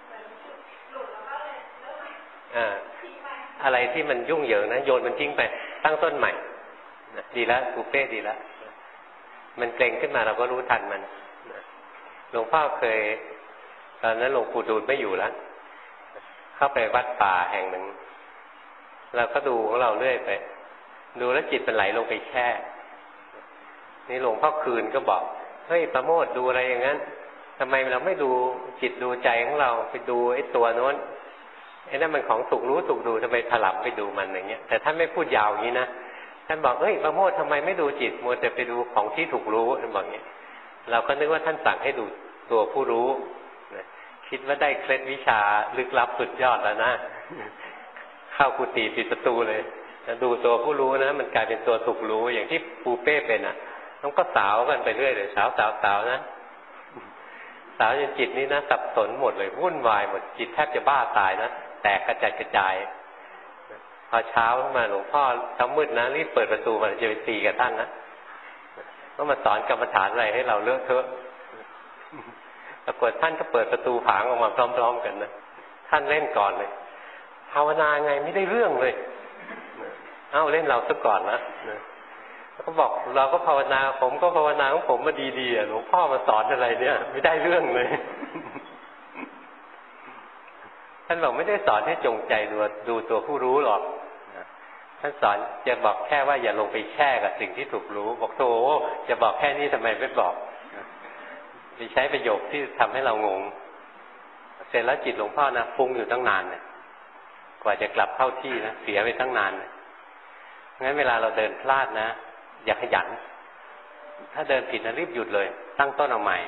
[SPEAKER 1] อ่าอะไรที่มันยุ่งเหยิงนะโยนมันทิ้งไปตั้งต้นใหม่นะดีแล้วปูเป้ดีแล้วมันเกร็งขึ้นมาเราก็รู้ทันมันหลวงพ่อเคยตอนนั้นหลวงปู่ดูลไม่อยู่แล้วเข้าไปวัดป่าแห่งหนึ่งเราก็ดูของเราเรื่อยไปดูแล้วจิตมันไหลลงไปแช่นี่หลวงพ่อคืนก็บอกเฮ้ยประโมทดูอะไรอย่างนั้นทำไมเราไม่ดูจิตดูใจของเราไปดูไอ้ตัวโน้นไอ้นั่นมันของถูกรู้ถูกดูทำไมถลำไปดูมันอย่างเงี้ยแต่ท่านไม่พูดยาวอย่างนี้นะท่านบอกเฮ้ยประโมททำไมไม่ดูจิตมัวแต่ไปดูของที่ถูกรู้ท่านบอกอย่างนี้เราก็นึกว่าท่านสั่งให้ดูตัวผู้รู้คิดว่าได้เคล็ดวิชาลึกลับสุดยอดแล้วนะเข้ากุฏิปิดประตูเลยดูตัวผู้รู้นะมันกลายเป็นตัวถูกรู้อย่างที่ปูเป้เป็นอ่ะต้องก็สาวกันไปเรื่อยเลยสาวสาวสาวนะสาวจนจิตนี้นะสับสนหมดเลยวุ่นวายหมดจิตแทบจะบ้าตายนะแตกกระจายกระจายพอเช้าขึ้นมาหลวงพ่อเช้ามืดนะรีบเปิดประตูมาจะไปตีกับท่านนะก็มาสอนกรรมฐานอะไรให้เราเลือกเถอะปรากฏท่านก็เปิดประตูผางออกมาพร้อมๆกันนะท่านเล่นก่อนเลยภาวนาไงไม่ได้เรื่องเลยเอ้าเล่นเราซะก่อนนะแล้วก็บอกเราก็ภาวนาผมก็ภาวนาของผมมาดีๆหลวงพ่อมาสอนอะไรเนี่ยไม่ได้เรื่องเลยท่านบอกไม่ได้สอนให้จงใจดูดูตัวผู้รู้หรอกท่านสอนจะบอกแค่ว่าอย่าลงไปแช่กับสิ่งที่ถูกรู้บอกโธ่จะบอกแค่นี้ทำไมไม่บอกไปใช้ประโยคที่ทำให้เรางงเสร็จแล้วจิตหลวงพ่อนะฟุ้งอยู่ตั้งนานเนี่ยกว่าจะกลับเข้าที่นะเสียไปตั้งนานเลยงั้นเวลาเราเดินพลาดนะอย่าขยันถ้าเดินผิดนะรีบหยุดเลยตั้งต้นเอาใหม่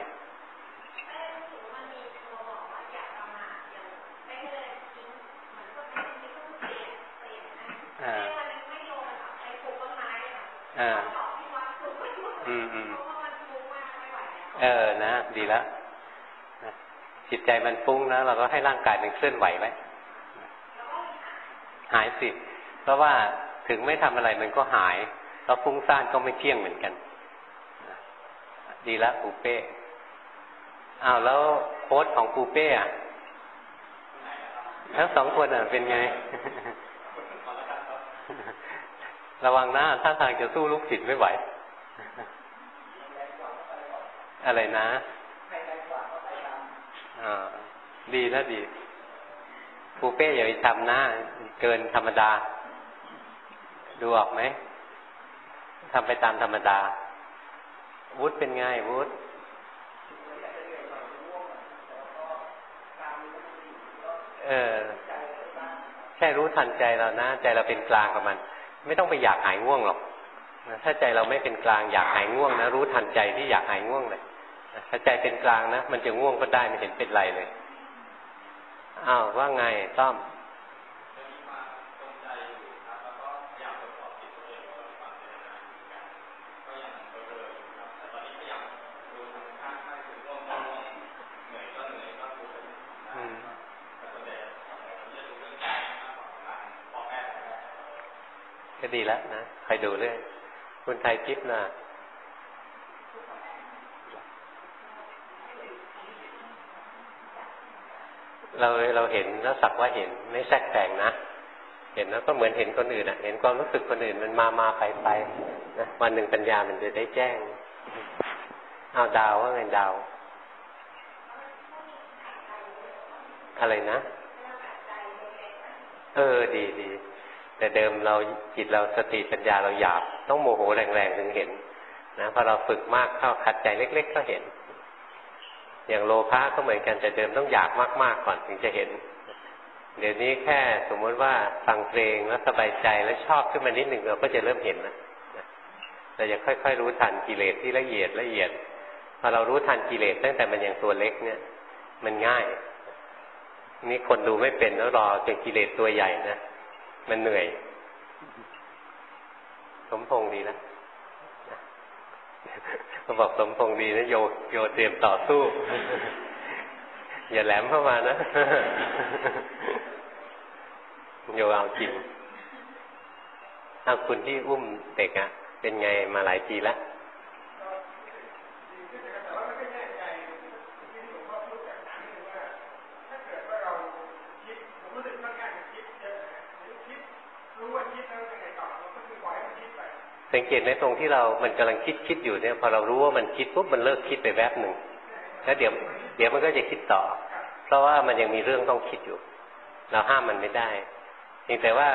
[SPEAKER 1] อ่าอ่าอืมอืมเออนะดีแล้วจิตใจมันฟุ้งนะเราก็ให้ร่างกายมันเคลื่อนไหวไว้หายสิเพราะว่าถึงไม่ทำอะไรมันก็หายแล้วฟุ้งซ่านก็ไม่เที่ยงเหมือนกันดีแล้วปูเป้อ้าวแล้วโค้ชของปูเป้อะทั้งสองคนอ่ะเป็นไง ระวังนะถ้าทางจะสู้ลูกศิษย์ไม่ไหวอะไรนะอ่าดีนะดีปูเป้อย่าไปทำนะเกินธรรมดาดูออกไหมทำไปตามธรรมดาวุฒิเป็นไงวุฒิเออแค่รู้ทันใจเรานะใจเราเป็นกลางกับมันไม่ต้องไปอยากหายง่วงหรอกถ้าใจเราไม่เป็นกลางอยากหายง่วงนะรู้ทันใจที่อยากหายง่วงเลยถ้าใจเป็นกลางนะมันจะง่วงก็ได้ไม่เห็นเป็นไรเลยอ้าวว่าไงต้อมก็ดีแล้วนะใครดูเรื่อยคุณไทยทิพย์นะเราเราเห็นแล้วสักว่าเห็นไม่แทรกแซงนะเห็นแล้วก็เหมือนเห็นคนอื่นอ่ะเห็นความรู้สึกคนอื่นมันมามาไปไปนะวันหนึ่งปัญญามันจะได้แจ้งเอาดาวว่าไงดาวอะไรนะเออดีดีแต่เดิมเราจิตเราสติปัญญาเราหยาบต้องโมโหแรงๆถึงเห็นนะพอเราฝึกมากเข้าขัดใจเล็กๆก็เห็นอย่างโลภะก็เหมือนกันแต่เดิมต้องอยากมากๆก่อนถึงจะเห็นเดี๋ยวนี้แค่สมมติว่าฟังเพลงแล้วสบายใจแล้วชอบขึ้นมานิดหนึ่งเราก็จะเริ่มเห็นนะเราจะค่อยๆรู้ทันกิเลสที่ละเอียดละเอียดอเรารู้ทันกิเลสตั้งแต่มันยังตัวเล็กเนี่ยมันง่ายนี่คนดูไม่เป็นแล้วรอจนกิเลสตัวใหญ่นะมันเหนื่อยสมพงษ์ดีแล้วเขาบอกสมพงษ์ดีนะโยโยเตรียมต่อสู้อย่าแหลมเข้ามานะโยเอาจริงเอาคุณที่อุ้มเด็กอะเป็นไงมาหลายปีแล้วสังเกตในตรงที่เรา มันกำลังคิดคิดอยู่เนี่ยพอเรารู้ว่ามันคิดปุ๊บมันเลิกคิดไปแวบหนึ่งแล้วเดี๋ยวเดี๋ยวมันก็จะคิดต่อเพราะว่ามันยังมีเรื่องต้องคิดอยู่เราห้ามมันไม่ได้เพียงแต่ว่า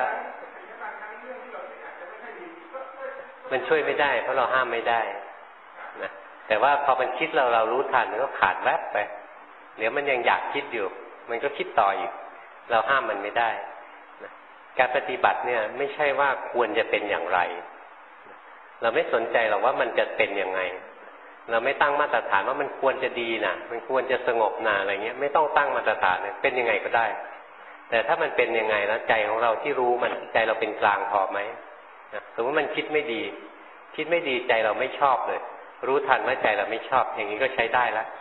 [SPEAKER 1] มันช่วยไม่ได้เพราะเราห้ามไม่ได้นะแต่ว่าพอมันคิดเราเรารู้ทันมันก็ขาดแวบไปเดี๋ยวมันยังอยากคิดอยู่มันก็คิดต่ออีกเราห้ามมันไม่ได้นะการปฏิบัติเนี่ยไม่ใช่ว่าควรจะเป็นอย่างไรเราไม่สนใจหรอกว่ามันจะเป็นยังไงเราไม่ตั้งมาตรฐานว่ามันควรจะดีนะมันควรจะสงบนะอะไรเงี้ยไม่ต้องตั้งมาตรฐานเลยเป็นยังไงก็ได้แต่ถ้ามันเป็นยังไงแล้วใจของเราที่รู้มันใจเราเป็นกลางพอไหมนะสมมติมันคิดไม่ดีคิดไม่ดีใจเราไม่ชอบเลยรู้ทันว่าใจเราไม่ชอบอย่างนี้ก็ใช้ได้แล้ว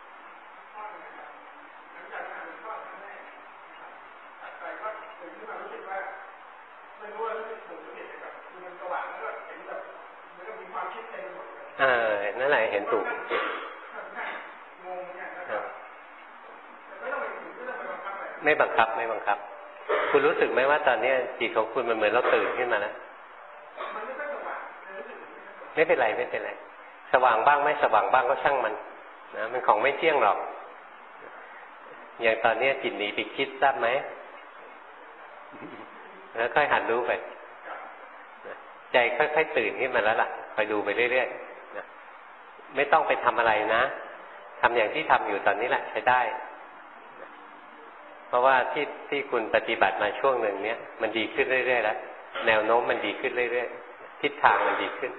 [SPEAKER 1] เออนั่นแหละเห็นถูกไม่บังคับไม่บังคับคุณรู้สึกไหมว่าตอนนี้จิตของคุณมันเหมือนเราตื่นขึ้นมาแล้วไม่เป็นไรไม่เป็นไรสว่างบ้างไม่สว่างบ้างก็ช่างมันนะมันของไม่เที่ยงหรอกอย่างตอนนี้จิตหนีไปคิดทราบไหมแล้วค่อยหัดรู้ไปใจค่อยๆตื่นขึ้นมาแล้วล่ะคอยดูไปเรื่อยๆนะไม่ต้องไปทำอะไรนะทำอย่างที่ทำอยู่ตอนนี้แหละใช้ได้เพราะว่าที่ที่คุณปฏิบัติมาช่วงหนึ่งเนี้ยมันดีขึ้นเรื่อยๆแล้วแนวโน้มมันดีขึ้นเรื่อยๆทิศทางมันดีขึ้น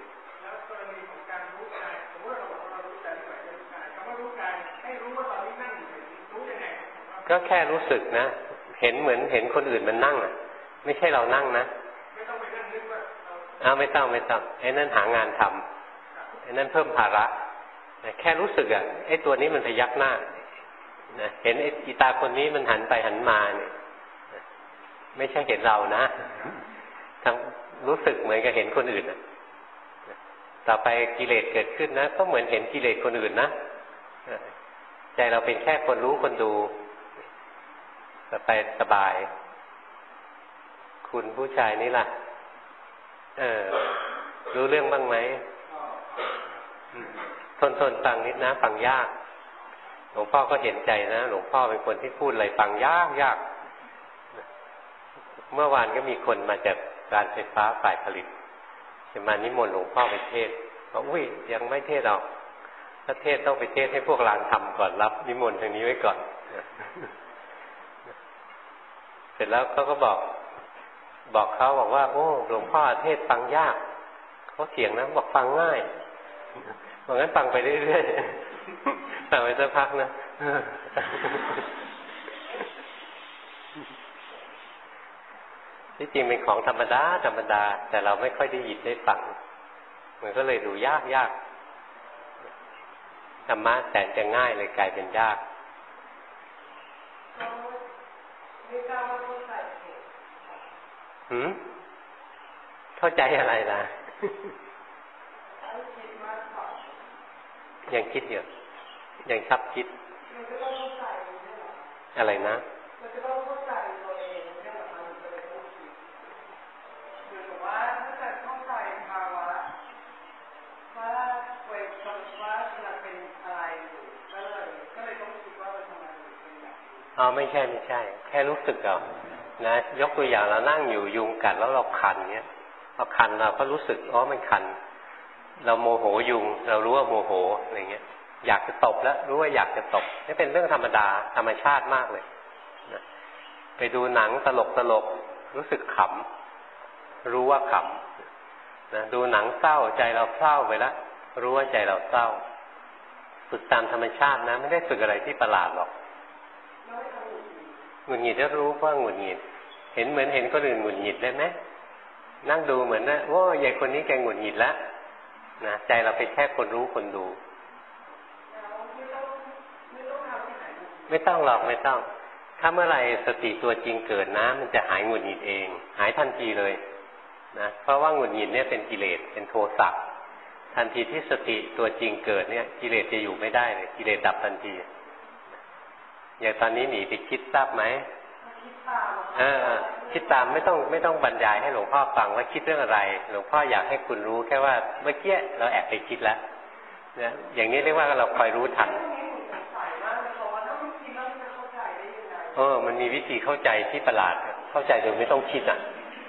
[SPEAKER 1] ก็แค่รู้สึกนะเห็นเหมือนเห็นคนอื่นมันนั่งอ่ะไม่ใช่เรานั่งนะไม่ต้องไปนั่งนึกว่าอ้าวไม่ต้องไม่ต้องไอ้นั่นหางานทำไอ้นั่นเพิ่มภาระแค่รู้สึกอ่ะไอ้ตัวนี้มันพยักหน้านะเห็นไอ้อีตาคนนี้มันหันไปหันมาเนี่ยไม่ใช่เห็นเรานะทั้งรู้สึกเหมือนกับเห็นคนอื่นนะต่อไปกิเลสเกิดขึ้นนะก็เหมือนเห็นกิเลสคนอื่นนะใจเราเป็นแค่คนรู้คนดูต่อไปสบายคุณผู้ชายนี่ล่ะเออรู้เรื่องบ้างไหมทนทนฟังนิดนะฟังยากหลวงพ่อก็เห็นใจนะหลวงพ่อเป็นคนที่พูดอะไรฟังยากยากเมื่อวานก็มีคนมาจากการไฟฟ้าฝ่ายผลิตจะมานิมนต์หลวงพ่อไปเทศบอกอุ้ยยังไม่เทศหรอกถ้าเทศต้องไปเทศให้พวกลานทำก่อนรับนิมนต์ทางนี้ไว้ก่อนเสร็จแล้วเขาก็บอกบอกเขาบอกว่าโอ้หลวงพ่อเทศฟังยากเขาเถียงนะบอกฟังง่ายบอกงั้นฟังไปเรื่อยๆฟังไปสักพักนะที่จริงเป็นของธรรมดาธรรมดาแต่เราไม่ค่อยได้ยินได้ฟังมันก็เลยดูยากยากธรรมะแสนจะง่ายเลยกลายเป็นยากหืมเข้าใจอะไรล่ะยังคิดอยู่ยังชับคิดอะไรนะอ๋อไม่ใช่ไม่ใช่แค่รู้สึกเอานะยกตัวอย่างเรานั่งอยู่ยุงกัดแล้วเราคันเนี้ยพอคันเราก็รู้สึกอ๋อมันคันเราโมโหยุงเรารู้ว่าโมโหอะไรเงี้ยอยากจะตบแล้วรู้ว่าอยากจะตบนี่เป็นเรื่องธรรมดาธรรมชาติมากเลยนะไปดูหนังตลกตลกรู้สึกขำรู้ว่าขำนะดูหนังเศร้าใจเราเศร้าไปแล้วรู้ว่าใจเราเศร้าฝึกตามธรรมชาตินะไม่ได้ฝึกอะไรที่ประหลาดหรอกหงุดหงิดจะรู้ว่าหงุดหงิดเห็นเหมือนเห็นคนอื่นหงุดหงิดได้ไหมนั่งดูเหมือนนะว่ายายคนนี้แกหงุดหงิดแล้วนะใจเราเป็นแค่คนรู้คนดูไม่ต้องหรอกไม่ต้องถ้าเมื่อไรสติตัวจริงเกิดนะมันจะหายหงุดหงิดเองหายทันทีเลยนะเพราะว่าหงุดหงิดเนี่ยเป็นกิเลสเป็นโทสะทันทีที่สติตัวจริงเกิดเนี่ยกิเลสจะอยู่ไม่ได้เลยกิเลสดับทันทีอย่างตอนนี้หนีไปคิดทราบไหมเออคิดตามไม่ต้องไม่ต้องบรรยายให้หลวงพ่อฟังว่าคิดเรื่องอะไรหลวงพ่ออยากให้คุณรู้แค่ว่าเมื่อกี้เราแอบไปคิดแล้วเนี่ยอย่างนี้เรียกว่าเราคอยรู้ทันเออมันมีวิธีเข้าใจที่ประหลาดเข้าใจโดยไม่ต้องคิดอ่ะ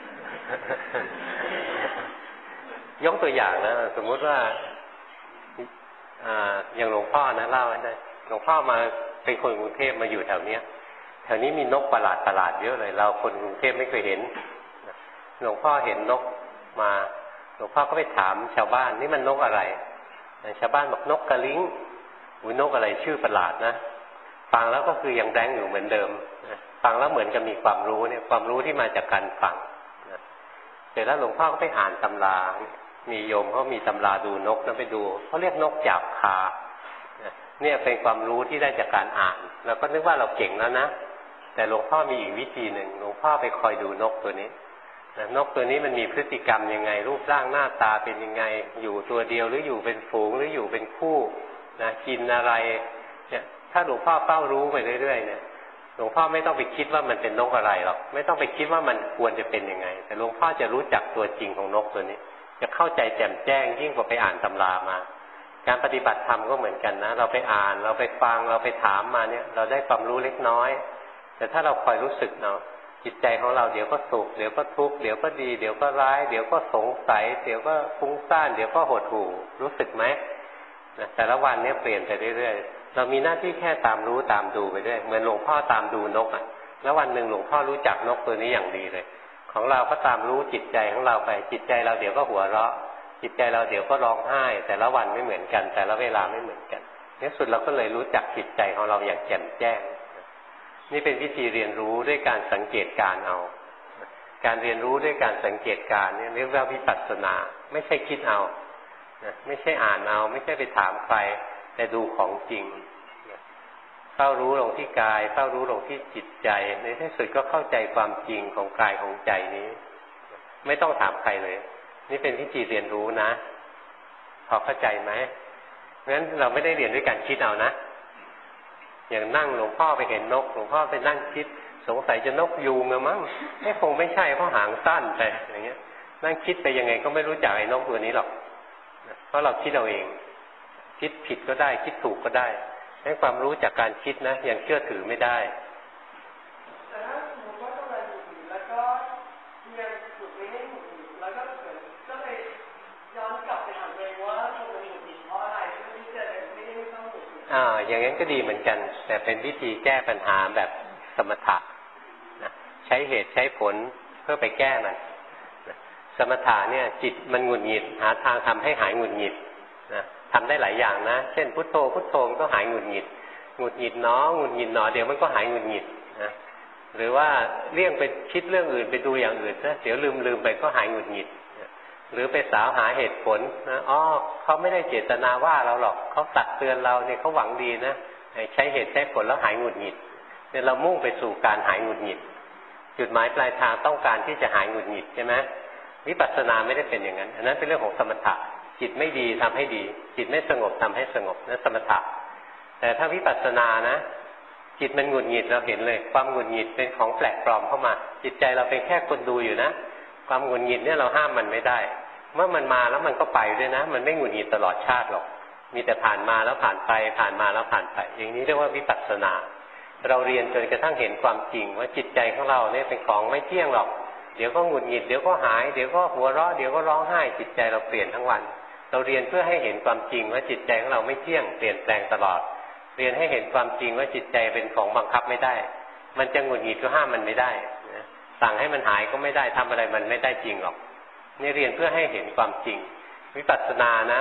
[SPEAKER 1] ยกตัวอย่างนะสมมุติว่าอ่าอย่างหลวงพ่อนะเล่าให้ได้หลวงพ่อมาเป็นคนกรุงเทพมาอยู่แถวเนี้ยแถวนี้มีนกประหลาดประหลาดเยอะเลยเราคนกรุงเทพไม่เคยเห็นหลวงพ่อเห็นนกมาหลวงพ่อก็ไปถามชาวบ้านนี่มันนกอะไรชาวบ้านบอกนกกระลิ้งอุ้ยนกอะไรชื่อประหลาดนะฟังแล้วก็คือยังแดงอยู่เหมือนเดิมฟังแล้วเหมือนกับมีความรู้เนี่ยความรู้ที่มาจากการฟังเสร็จแล้วหลวงพ่อก็ไปอ่านตำรามีโยมเขามีตำราดูนกแล้วไปดูเขาเรียกนกจับคาเนี่ยเป็นความรู้ที่ได้จากการอ่านแล้วก็นึกว่าเราเก่งแล้วนะแต่หลวงพ่อมีอีกวิธีหนึ่งหลวงพ่อไปคอยดูนกตัวนี้นกตัวนี้มันมีพฤติกรรมยังไงรูปร่างหน้าตาเป็นยังไงอยู่ตัวเดียวหรืออยู่เป็นฝูงหรืออยู่เป็นคู่นะกินอะไรเนี่ยถ้าหลวงพ่อเฝ้ารู้ไปเรื่อยๆเนี่ยหลวงพ่อไม่ต้องไปคิดว่ามันเป็นนกอะไรหรอกไม่ต้องไปคิดว่ามันควรจะเป็นยังไงแต่หลวงพ่อจะรู้จักตัวจริงของนกตัวนี้จะเข้าใจแจ่มแจ้งยิ่งกว่าไปอ่านตำรามาการปฏิบัติธรรมก็เหมือนกันนะเราไปอ่านเราไปฟังเราไปถามมาเนี่ยเราได้ความรู้เล็กน้อยแต่ถ้าเราคอยรู้สึกเนาะจิตใจของเราเดี๋ยวก็สุขเดี๋ยวก็ทุกข์เดี๋ยวก็ดีเดี๋ยวก็ร้ายเดี๋ยวก็สงสัยเดี๋ยวก็ฟุ้งซ่านเดี๋ยวก็หดหู่รู้สึกไหมนะแต่ละวันเนี่ยเปลี่ยนไปเรื่อยๆเรามีหน้าที่แค่ตามรู้ตามดูไปเรื่อยเหมือนหลวงพ่อตามดูนกอ่ะแล้ววันหนึ่งหลวงพ่อรู้จักนกตัวนี้อย่างดีเลยของเราก็ตามรู้จิตใจของเราไปจิตใจเราเดี๋ยวก็หัวเราะจิตใจเราเดี๋ยวก็ร้องไห้แต่ละวันไม่เหมือนกันแต่ละเวลาไม่เหมือนกันในสุดเราก็เลยรู้จักจิตใจของเราอย่างแจ่มแจ้งนี่เป็นวิธีเรียนรู้ด้วยการสังเกตการเอาการเรียนรู้ด้วยการสังเกตการเนี่ยเรียกว่าวิปัสสนาไม่ใช่คิดเอาไม่ใช่อ่านเอาไม่ใช่ไปถามใครแต่ดูของจริงเฝ้ารู้ลงที่กายเฝ้ารู้ลงที่จิตใจในที่สุดก็เข้าใจความจริงของกายของใจนี้ไม่ต้องถามใครเลยนี่เป็นวิธีเรียนรู้นะพอเข้าใจไหมงั้นเราไม่ได้เรียนด้วยการคิดเอานะอย่างนั่งหลวงพ่อไปเห็นนกหลวงพ่อไปนั่งคิดสงสัยจะนกยูงอะมั้งไม่คงไม่ใช่เพราะหางสั้นไปอย่างเงี้ยนั่งคิดไปยังไงก็ไม่รู้จักไอ้นกตัวนี้หรอกเพราะเราคิดเอาเองคิดผิดก็ได้คิดถูกก็ได้ให้ความรู้จากการคิดนะยังเชื่อถือไม่ได้
[SPEAKER 3] แต่ถ้าสมมติว่าอะไรอยู่แล้วก็ยังหยุดไม่ได้หยุดแล้วก็เกิดก็เลยย้อนกลับไปถามตัวเองว่าทำไมหยุดเพราะอะไรเพื่อที่จะไม่ได้ต้องหยุด
[SPEAKER 1] อ่าอย่างนั้นก็ดีเหมือนกันแต่เป็นวิธีแก้ปัญหาแบบสมถะนะใช้เหตุใช้ผลเพื่อไปแก้มันนะสมถะเนี่ยจิตมันหงุดหงิดหาทางทำให้หายหงุดหงิดนะทำได้หลายอย่างนะเช่นพุทโธพุทโธมันก็หายหงุดหงิดหงุดหงิดเนาะหงุดหงิดเนาะเดี๋ยวมันก็หายหงุดหงิดนะหรือว่าเลี่ยงไปคิดเรื่องอื่นไปดูอย่างอื่นนะเดี๋ยวลืมลืมไปก็หายหงุดหงิดนะหรือไปสาวหาเหตุผลนะอ๋อเขาไม่ได้เจตนาว่าเราหรอกเขาตักเตือนเราเนี่ยเขาหวังดีนะใช้เหตุใช้ผลแล้วหายหงุดหงิดเนี่ยเรามุ่งไปสู่การหายหงุดหงิดจุดหมายปลายทางต้องการที่จะหายหงุดหงิดใช่ไหมวิปัสสนาไม่ได้เป็นอย่างนั้นอันนั้นเป็นเรื่องของสมถะจิตไม่ดีทำให้ดีจิตไม่สงบทำให้สงบนั่นสมถะแต่ถ้าวิปัสสนานะจิตมันหงุดหงิดเราเห็นเลยความหงุดหงิดเป็นของแปลกปลอมเข้ามาจิตใจเราเป็นแค่คนดูอยู่นะความหงุดหงิดเนี่ยเราห้ามมันไม่ได้เมื่อมันมาแล้วมันก็ไปด้วยนะมันไม่หงุดหงิดตลอดชาติหรอกมีแต่ผ่านมาแล้วผ่านไปผ่านมาแล้วผ่านไปอย่างนี้เรียกว่าวิปัสสนาเราเรียนจนกระทั่งเห็นความจริงว่าจิตใจของเราเนี่ยเป็นของไม่เที่ยงหรอกเดี๋ยวก็หงุดหงิดเดี๋ยวก็หายเดี๋ยวก็หัวเราะเดี๋ยวก็ร้องไห้จิตใจเราเปลี่ยนทั้งวันเราเรียนเพื่อให้เห็นความจริงว่าจิตใจของเราไม่เที่ยงเปลี่ยนแปลงตลอดเรียนให้เห็นความจริงว่าจิตใจเป็นของบังคับไม่ได้มันจะหงุดหงิดก็ห้ามมันไม่ได้นะสั่งให้มันหายก็ไม่ได้ทำอะไรมันไม่ได้จริงหรอกนี่เรียนเพื่อให้เห็นความจริงวิปัสสนานะ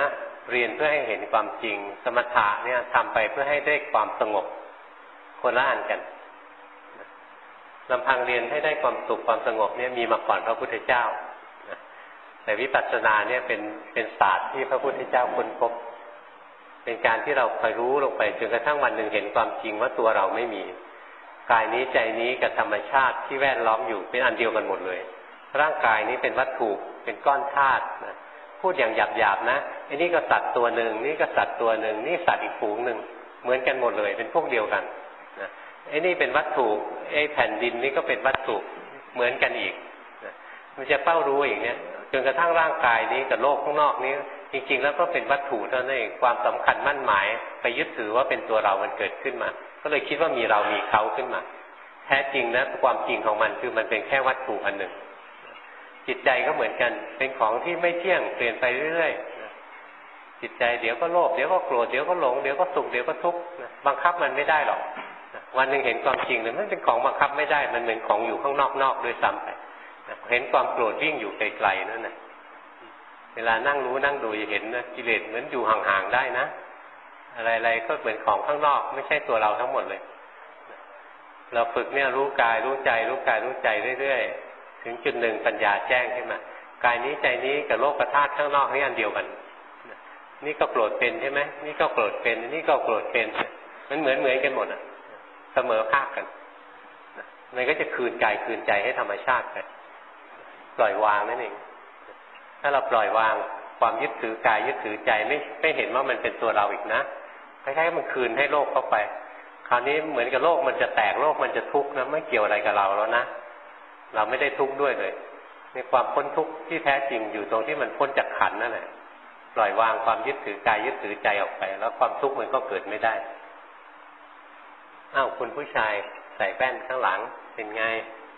[SPEAKER 1] เรียนเพื่อให้เห็นความจริงสมถะเนี่ยทำไปเพื่อให้ได้ความสงบคนละอันกันลำพังเรียนให้ได้ความสุขความสงบเนี่ยมีมาก่อนพระพุทธเจ้าแต่วิปัสสนาเนี่ยเป็นเป็นศาสตร์ที่พระพุทธเจ้าค้นพบเป็นการที่เราคอยรู้ลงไปจนกระทั่งวันหนึ่งเห็นความจริงว่าตัวเราไม่มีกายนี้ใจนี้กับธรรมชาติที่แวดล้อมอยู่เป็นอันเดียวกันหมดเลยร่างกายนี้เป็นวัตถุเป็นก้อนธาตุนะพูดอย่างหยาบๆนะไอ้นี่ก็สัตว์ตัวหนึ่งนี่ก็สัตว์ตัวหนึ่งนี่สัตว์อีกฝูงหนึ่งเหมือนกันหมดเลยเป็นพวกเดียวกันนะไอ้นี่เป็นวัตถุไอ้แผ่นดินนี่ก็เป็นวัตถุเหมือนกันอีกนะมันจะเฝ้ารู้อย่างเนี้ยจนกระทั่งร่างกายนี้กับโลกข้างนอกนี้จริงๆแล้วก็เป็นวัตถุเท่านั้นเองความสำคัญมั่นหมายไปยึดถือว่าเป็นตัวเรามันเกิดขึ้นมาก็เลยคิดว่ามีเรามีเขาขึ้นมาแท้จริงนะความจริงของมันคือมันเป็นแค่วัตถุอันหนึ่งจิตใจก็เหมือนกันเป็นของที่ไม่เที่ยงเปลี่ยนไปเรื่อยๆจิตใจเดี๋ยวก็โลภเดี๋ยวก็โกรธเดี๋ยวก็หลงเดี๋ยวก็สุขเดี๋ยวก็ทุกข์บังคับมันไม่ได้หรอกวันหนึ่งเห็นความจริงเลยมันเป็นของบังคับไม่ได้มันเหมือนของอยู่ข้างนอกๆด้วยซ้ำไปเห็นความโกรธวิ่งอยู่ไกลๆนั่นแหละเวลานั่งรู้นั่งดูจะเห็นนะกิเลสเหมือนอยู่ห่างๆได้นะอะไรๆก็เหมือนของข้างนอกไม่ใช่ตัวเราทั้งหมดเลยเราฝึกเนี่ยรู้กายรู้ใจรู้กายรู้ใจเรื่อยๆถึงจุดหนึ่งปัญญาแจ้งขึ้นมากายนี้ใจนี้กับโลกธาตุข้างนอกนี่อันเดียวกันนี่ก็โกรธเป็นใช่ไหมนี่ก็โกรธเป็นนี่ก็โกรธเป็นมันเหมือนเหมือนกันหมดอ่ะเสมอภาคกันมันก็จะคืนกายคืนใจให้ธรรมชาติไปปล่อยวางนั่นเองถ้าเราปล่อยวางความยึดถือกายยึดถือใจไม่ไม่เห็นว่ามันเป็นตัวเราอีกนะคล้ายๆมันคืนให้โลกเข้าไปคราวนี้เหมือนกับโลกมันจะแตกโลกมันจะทุกข์นะไม่เกี่ยวอะไรกับเราแล้วนะเราไม่ได้ทุกข์ด้วยเลยในความพ้นทุกข์ที่แท้จริงอยู่ตรงที่มันพ้นจากขันธ์นั่นแหละปล่อยวางความยึดถือกายยึดถือใจออกไปแล้วความทุกข์มันก็เกิดไม่ได้อ้าวคุณผู้ชายใส่แว่นข้างหลังเป็นไง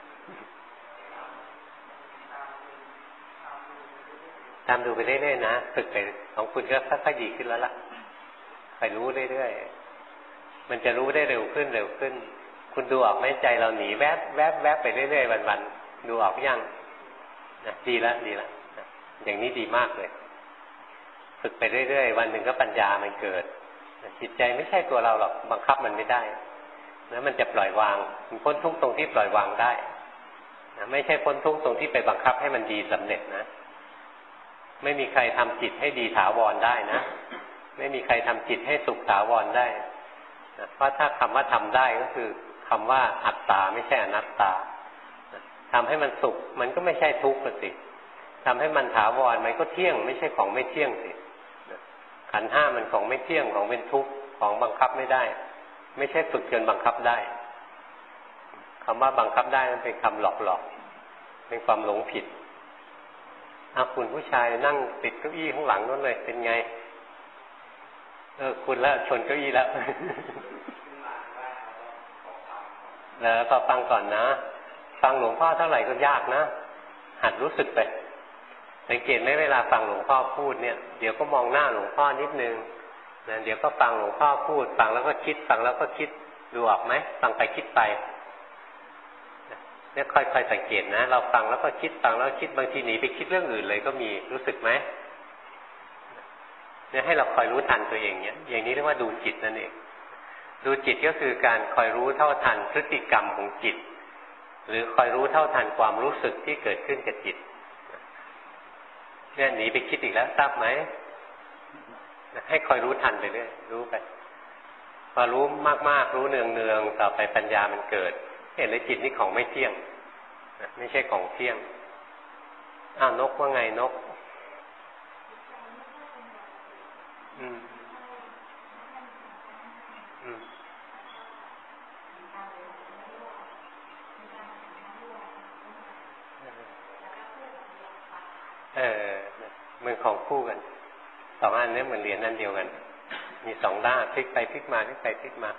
[SPEAKER 1] ตามดูไปเรื่อยๆนะฝึกไปของคุณก็ค่อยๆดีขึ้นแล้วล่ะไปรู้เรื่อยๆมันจะรู้ได้เร็วขึ้นเร็วขึ้นคุณดูออกไหมใจเราหนีแวบแวบแวบไปเรื่อยๆวันๆดูออกยังนะดีแล้วดีแล้วนะอย่างนี้ดีมากเลยฝึกไปเรื่อยๆวันหนึ่งก็ปัญญามันเกิดจิตใจไม่ใช่ตัวเราหรอกบังคับมันไม่ได้นะมันจะปล่อยวางมันพ้นทุกข์ตรงที่ปล่อยวางได้นะไม่ใช่พ้นทุกข์ตรงที่ไปบังคับให้มันดีสำเร็จนะไม่มีใครทำจิตให้ดีถาวรได้นะไม่มีใครทำจิตให้สุขถาวรได้นะเพราะถ้าคำว่าทำได้ก็คือคำว่าอัตตาไม่ใช่อนัตตานะทำให้มันสุขมันก็ไม่ใช่ทุกข์สิทำให้มันถาวรมันก็เที่ยงไม่ใช่ของไม่เที่ยงสินะขันธ์ห้ามันของไม่เที่ยงของเป็นทุกข์ของบังคับไม่ได้ไม่ใช่ฝึกจนบังคับได้คำว่าบังคับได้มันเป็นคำหลอกๆเป็นความหลงผิดอาคุณผู้ชายนั่งติดเก้าอี้ข้างหลังนั่นเลยเป็นไงเออคุณแล้วชนเก้าอี้แล้วแล้วก็ฟังก่อนนะฟังหลวงพ่อเท่าไหร่ก็ยากนะหัดรู้สึกไปสังเกตไหมเวลาฟังหลวงพ่อพูดเนี่ยเดี๋ยวก็มองหน้าหลวงพ่อนิดนึงนะเดี๋ยวก็ฟังหลวงพ่อพูดฟังแล้วก็คิดฟังแล้วก็คิดดูออกไหมฟังไปคิดไปเนี่ยค่อยๆสังเกตนะเราฟังแล้วก็คิดฟังแล้วคิดบางทีหนีไปคิดเรื่องอื่นเลยก็มีรู้สึกไหมเนี่ยให้เราคอยรู้ทันตัวเองเนี่ยอย่างนี้เรียกว่าดูจิตนั่นเองดูจิตก็คือการคอยรู้เท่าทันพฤติกรรมของจิตหรือคอยรู้เท่าทันความรู้สึกที่เกิดขึ้นกับจิตเนี่ยหนีไปคิดอีกแล้วทราบไหมให้คอยรู้ทันไปเรื่อยรู้ไปพอรู้มากๆรู้เนืองๆต่อไปปัญญามันเกิดเห็นเลยจิตนี่ของไม่เที่ยงไม่ใช่ของเที่ยงอ้าวนกว่าไงนกอืมอืมเออมันของคู่กันสองอันนี้เหมือนเหรียญอันเดียวกันมีสองด้านพลิกไปพลิกมาพลิกไปพลิกมา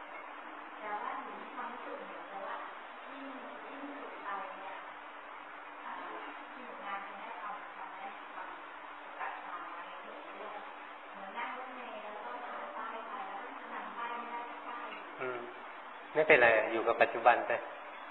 [SPEAKER 1] ไม่เป็นไรอยู่กับปัจจุบันไป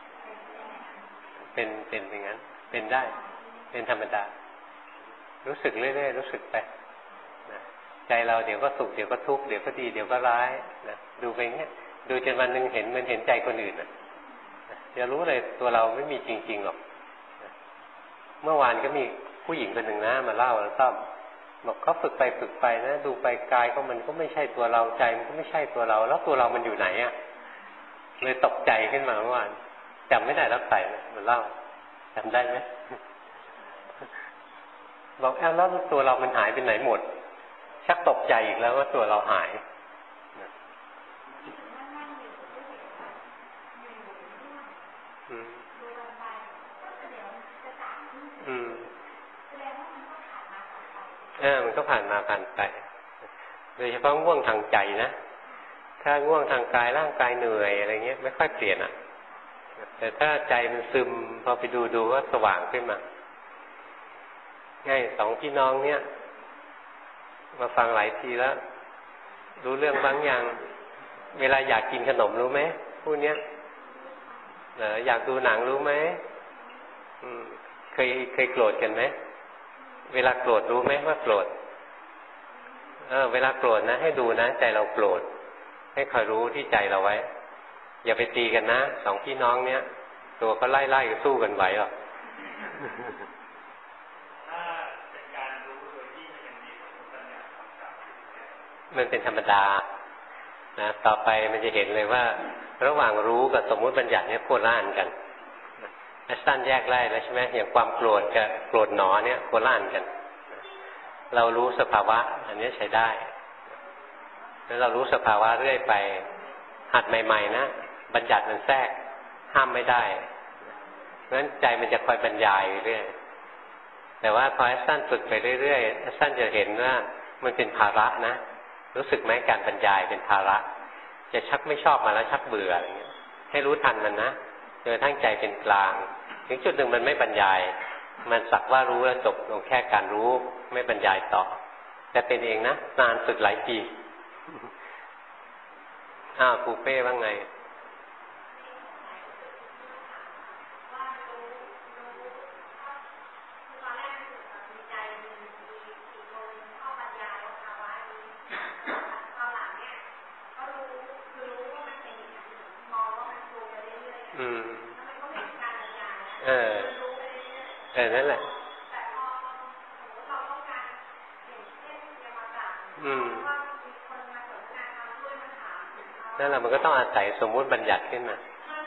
[SPEAKER 1] เป็นเป็นอย่างนั้นเป็นได้เป็นธรรมดารู้สึกเรื่อยๆรู้สึกไปนะใจเราเดี๋ยวก็สุขเดี๋ยวก็ทุกข์เดี๋ยวก็ดีเดี๋ยวก็ร้ายนะดูไปเงี้ยดูจนวันหนึ่งเห็นมันเห็นใจคนอื่นนะจะรู้เลยตัวเราไม่มีจริงๆหรอกเมื่อวานก็มีผู้หญิงคนหนึ่งนะมาเล่าแล้วต้อมบอกเขาฝึกไปฝึกไปนะดูไปกายก็มันก็ไม่ใช่ตัวเราใจมันก็ไม่ใช่ตัวเราแล้วตัวเรามันอยู่ไหนอ่ะเลยตกใจขึ้นมาเมื่อวานจำไม่ได้แล้วใส่มันเล่าจำได้ไหมบอกแอบแล้วตัวเรามันหายไปไหนหมดชักตกใจอีกแล้วว่าตัวเราหายอืมอืมเออมันก็ผ่านมาผ่านไปโดยเฉพาะง่วงทางใจนะถ้าง่วงทางกายร่างกายเหนื่อยอะไรเงี้ยไม่ค่อยเปลี่ยนอ่ะแต่ถ้าใจมันซึมพอไปดูดูว่าสว่างขึ้นมาง่ายสองพี่น้องเนี้ยมาฟังหลายทีแล้วรู้เรื่องบางอย่างเวลาอยากกินขนมรู้ไหมพูดเนี้ยเหรออยากดูหนังรู้ไหมอืมเคยเคยโกรธกันไหมเวลาโกรธรู้ไหมว่าโกรธเออเวลาโกรธนะให้ดูนะใจเราโกรธให้คอยรู้ที่ใจเราไว้อย่าไปตีกันนะสองพี่น้องเนี้ยตัวก็ไล่ไล่สู้กันไหวหรอก
[SPEAKER 2] ถ้าเป็นการรู้โดยที่มันยังมีปัญญาความจำ
[SPEAKER 1] มันเป็นธรรมดานะต่อไปมันจะเห็นเลยว่าระหว่างรู้กับสมมุติบัญญัติเนี่ยโคล่านกันอาจารย์แยกไล่แล้วใช่ไหมอย่างความโกรธกับโกรธหนอเนี่ยโคล่านกันเรารู้สภาวะอันนี้ใช้ได้แล้วเรารู้สภาวะเรื่อยไปหัดใหม่ๆนะบัญญัติมันแทรกห้ามไม่ได้เพราะฉะนั้นใจมันจะคอยบรรยายเรื่อยแต่ว่าพออาจารย์ฝึกไปเรื่อยๆอาจารย์จะเห็นว่ามันเป็นภาระนะรู้สึกไหมการบรรยายเป็นภาระจะชักไม่ชอบมาแล้วชักเบื่ออะไรเงี้ยให้รู้ทันมันนะจนทั้งใจเป็นกลางถึงจุดหนึ่งมันไม่บรรยายมันสักว่ารู้แล้วจบลงแค่การรู้ไม่บรรยายต่อแต่เป็นเองนะนานฝึกหลายปีอ้าวครูเป้ว่าไงอืมเออเออนั่นแหละอืมนั่นแหละมันก็ต้องอาศัยสมมุติบัญญัติขึ้นมา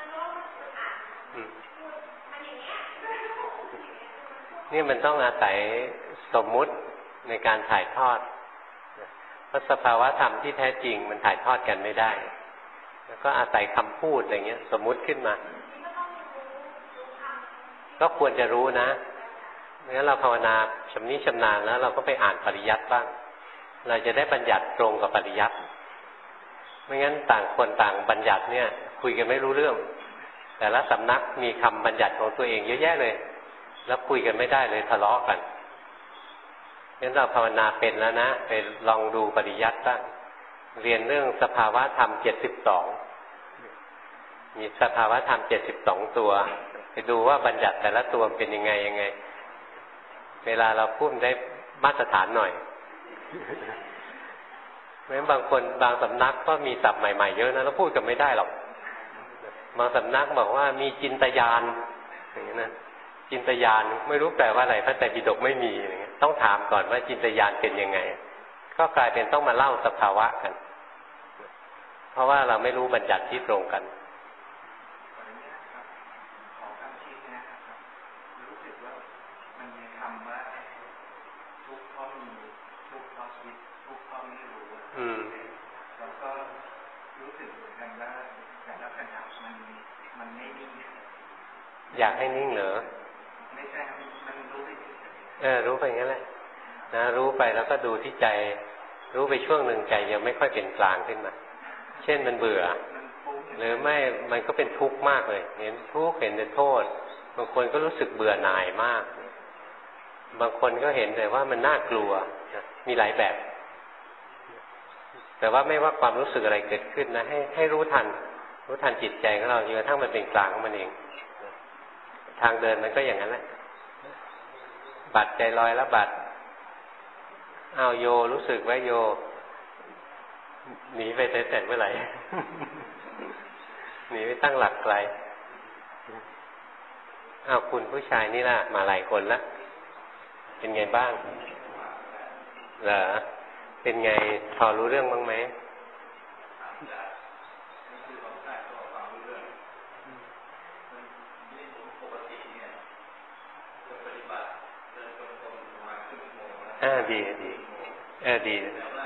[SPEAKER 1] นี่มันต้องอาศัยสมมุติในการถ่ายทอดเพราะสภาวะธรรมที่แท้จริงมันถ่ายทอดกันไม่ได้แล้วก็อาศัยคำพูดอะไรเงี้ยสมมุติขึ้นมาก็ควรจะรู้นะงั้นเราภาวนาชำนิชำนาญแล้วเราก็ไปอ่านปริยัติบ้างเราจะได้บัญญัติตรงกับปริยัติไม่งั้นต่างคนต่างบัญญัติเนี่ยคุยกันไม่รู้เรื่องแต่ละสำนักมีคำบัญญัติของตัวเองเยอะแยะเลยแล้วคุยกันไม่ได้เลยทะเลาะกันงั้นเราภาวนาเป็นแล้วนะไปลองดูปริยัติบ้างเรียนเรื่องสภาวะธรรมเจ็ดสิบสองมีสภาวะธรรมเจ็ดสิบสองตัวไปดูว่าบัญญัติแต่ละตัวเป็นยังไงยังไงเวลาเราพูดได้มาตรฐานหน่อยเพราะฉะนั้นบางคนบางสำนักก็มีศัพท์ใหม่ๆเยอะนะแล้วพูดกันไม่ได้หรอกบางสำนักบอกว่ามีจินตญาณอย่างนี้นะจินตญาณไม่รู้แปลว่าอะไรพระไตรปิฎกไม่มีอย่างเงี้ยต้องถามก่อนว่าจินตญาณเป็นยังไงก็กลายเป็นต้องมาเล่าสภาวะกันเพราะว่าเราไม่รู้บัญญัติที่ตรงกันอืมแล้วก็รู้สึกเหมือนกันว่าแต่ละขณะมันมันไม่นิ่งอยากให้นิ่งเหรอไม่ใช่ครับมันรู้ไปเออรู้ไปงั้นแหละนะรู้ไปแล้วก็ดูที่ใจรู้ไปช่วงหนึ่งใจยังไม่ค่อยเป็นกลางขึ้นมาเช่นมันเบื่อหรือไม่มันก็เป็นทุกข์มากเลยเห็นทุกข์เห็นแต่โทษบางคนก็รู้สึกเบื่อหน่ายมากบางคนก็เห็นแต่ว่ามันน่ากลัวมีหลายแบบแต่ว่าไม่ว่าความรู้สึกอะไรเกิดขึ้นนะให้ให้รู้ทันรู้ทันจิตใจของเราจนกระทั่งมันเป็นกลางของมันเองทางเดินมันก็อย่างนั้นแหละบัดใจลอยแล้วบัดอ้าวโยรู้สึกว่าโยหนีไปแต่เมื่อไหร่ หนีไปตั้งหลักไกลอ้าวคุณผู้ชายนี่ล่ะมาหลายคนละเป็นไงบ้างเหรอเป็นไงพอรู้เรื่องบ้างไหมอ่าดีดีเออดี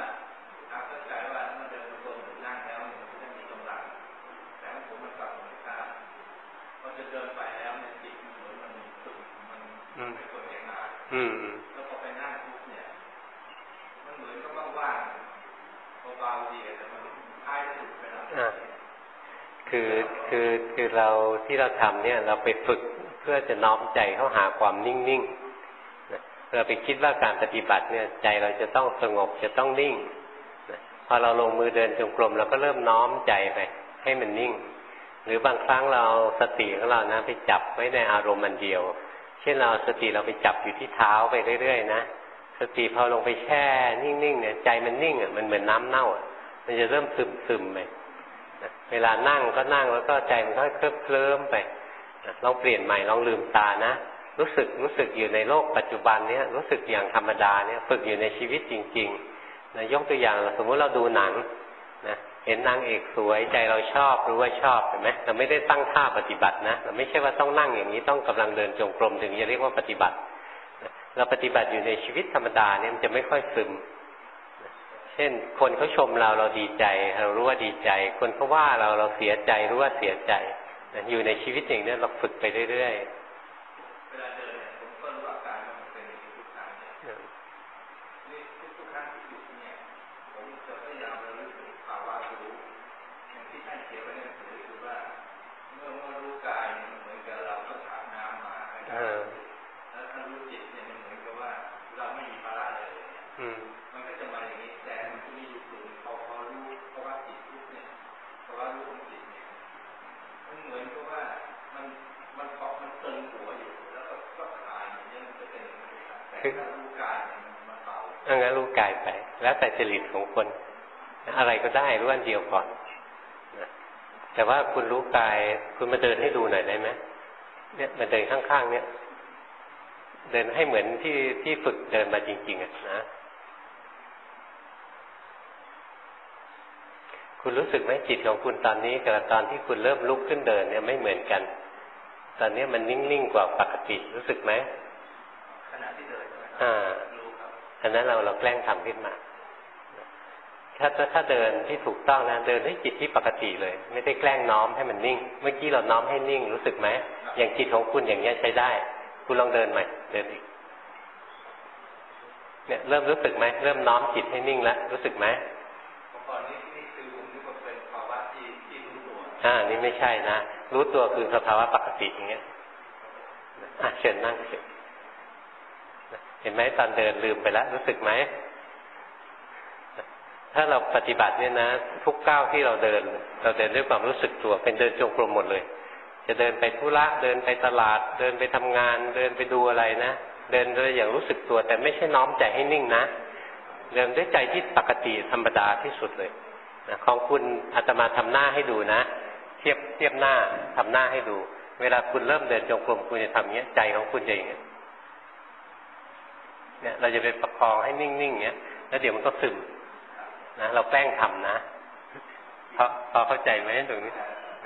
[SPEAKER 1] อืมแล้วพอไปนั่งปุ๊บเนี่ยมันเหมือนกับว่างๆเบาๆดีแต่มันท้ายสุดไปแล้วอ่าคือคือคือเราที่เราทำเนี่ยเราไปฝึกเพื่อจะน้อมใจเข้าหาความนิ่งๆเราไปคิดว่าการปฏิบัติเนี่ยใจเราจะต้องสงบจะต้องนิ่งพอเราลงมือเดินจงกรมเราก็เริ่มน้อมใจไปให้มันนิ่งหรือบางครั้งเราสติของเรานะไปจับไว้ในอารมณ์อันเดียวเช่นเราสติเราไปจับอยู่ที่เท้าไปเรื่อยๆนะสติพอลงไปแช่นิ่งๆเนี่ยใจมันนิ่งอ่ะมันเหมือนน้ำเน่าอ่ะมันจะเริ่มซึมๆไปเวลานั่งก็นั่งแล้วก็ใจมันก็เคลิ้มๆไปลองเปลี่ยนใหม่ลองลืมตานะรู้สึกรู้สึกอยู่ในโลกปัจจุบันเนี้ยรู้สึกอย่างธรรมดาเนี่ยฝึกอยู่ในชีวิตจริงๆนะยกตัวอย่างสมมติเราดูหนังนะเห็นนางเอกสวยใจเราชอบรู้ว่าชอบเห็นไหมเราไม่ได้ตั้งท่าปฏิบัตินะเราไม่ใช่ว่าต้องนั่งอย่างนี้ต้องกำลังเดินจงกรมถึงจะเรียกว่าปฏิบัติเราปฏิบัติอยู่ในชีวิตธรรมดาเนี่ยมันจะไม่ค่อยซึมเช่นคนเขาชมเราเราดีใจเรารู้ว่าดีใจคนเขาว่าเราเราเสียใจรู้ว่าเสียใจอยู่ในชีวิตอย่างนี้เราฝึกไปเรื่อยๆเวลาเดินเนี่ยผมก็รู้อาการมันเป็นทุกครั้งเนี่ยนี่ทุกครั้งที่อยู่เนี่ยผมจะพยายามระลึกถึงภาวะรู้อย่างที่ท่านเขียนไว้ในหนังสือคือว่าเมื่อเมื่อรู้กายเนี่ยเหมือนกับเราก็ถามน้ำมาแล้วถ้ารู้จิตเนี่ยมันเหมือนกับว่าเราไม่มีภาระเลยมันก็จะมาอย่างนี้แต่มันจะมีอยู่ส่วนพอพอรู้ภาวะจิตรู้เนี่ยภาวะรู้ของจิตเนี่ยมันเหมือนกับว่ามันมันเกาะมันตึงหัวอยู่แล้วก็ก็คลายอย่างนี้มันจะเป็นแต่ถ้ารู้กายเนี่ยมันเบาถ้างั้นรู้กายไปแล้วแต่จริตของคนอะไรก็ได้รู้อันเดียวก่อนแต่ว่าคุณรู้กายคุณมาเดินให้ดูหน่อยได้ไหมเนี่ยมาเดินข้างๆเนี่ยเดินให้เหมือนที่ที่ฝึกเดินมาจริงๆอ่ะนะคุณรู้สึกไหมจิตของคุณตอนนี้กับตอนที่คุณเริ่มลุกขึ้นเดินเนี่ยไม่เหมือนกันตอนนี้มันนิ่งๆกว่าปกติรู้สึกไหมขณะที่เดินอ่ารู้ครับอันนั้นเราเราแกล้งทำขึ้นมาถ้าถ้าเดินที่ถูกต้องนะเดินด้วยจิตที่ปกติเลยไม่ได้แกล้งน้อมให้มันนิ่งเมื่อกี้เราน้อมให้นิ่งรู้สึกไหมอย่างจิตของคุณอย่างเงี้ยใช้ได้คุณลองเดินใหม่เดินอีกเนี่ยเริ่มรู้สึกไหมเริ่มน้อมจิตให้นิ่งแล้วรู้สึกไหมก่อนนี้นี่คือผมนึกว่าเป็นภาวะที่ที่รู้ตัวอ่านี่ไม่ใช่นะรู้ตัวคือสภาวะปกติอย่างเงี้ยอ่ะเชิญนั่งเชิญเห็นไหมตอนเดินลืมไปแล้วรู้สึกไหมถ้าเราปฏิบัติเนี่ยนะทุกก้าวที่เราเดินเราเดินด้วยความรู้สึกตัวเป็นเดินจงกรมหมดเลยจะเดินไปธุระเดินไปตลาดเดินไปทำงานเดินไปดูอะไรนะเดินโดยอย่างรู้สึกตัวแต่ไม่ใช่น้อมใจให้นิ่งนะเดินด้วยใจที่ปกติธรรมดาที่สุดเลยนะของคุณอาตมาทำหน้าให้ดูนะเทียบเทียบหน้าทำหน้าให้ดูเวลาคุณเริ่มเดินจงกรมคุณจะทำเงี้ยใจของคุณจะอย่างเงี้ยเนี่ยเราจะไปประคองให้นิ่งๆเงี้ยแล้วเดี๋ยวมันก็ซึมนะเราแกล้งทำนะพอพอเข้าใจไหมตรงนี้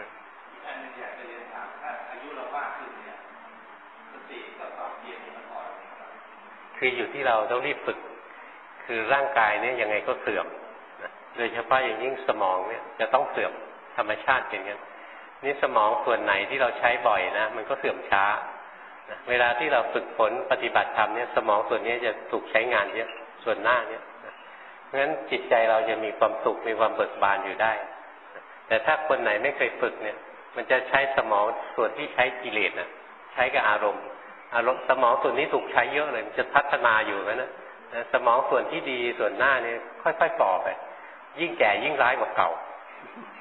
[SPEAKER 1] คืออยู่ที่เราต้องรีบฝึกคือร่างกายเนี่ยยังไงก็เสื่อมนะโดยเฉพาะอย่างยิ่งสมองเนี่ยจะต้องเสื่อมธรรมชาติเป็นอย่างนี้นี่สมองส่วนไหนที่เราใช้บ่อยนะมันก็เสื่อมช้านะเวลาที่เราฝึกฝนปฏิบัติธรรมเนี่ยสมองส่วนนี้จะถูกใช้งานเยอะส่วนหน้าเนี่ยนะเพราะฉะนั้นจิตใจเราจะมีความสุขมีความเบิกบานอยู่ได้นะแต่ถ้าคนไหนไม่เคยฝึกเนี่ยมันจะใช้สมองส่วนที่ใช้กิเลสนะใช้กับอารมณ์อารมณ์สมองส่วนนี้ถูกใช้เยอะเลยมันจะพัฒนาอยู่นะนะสมองส่วนที่ดีส่วนหน้านี่ค่อยๆฝ่อไปยิ่งแก่ยิ่งร้ายกว่าเก่า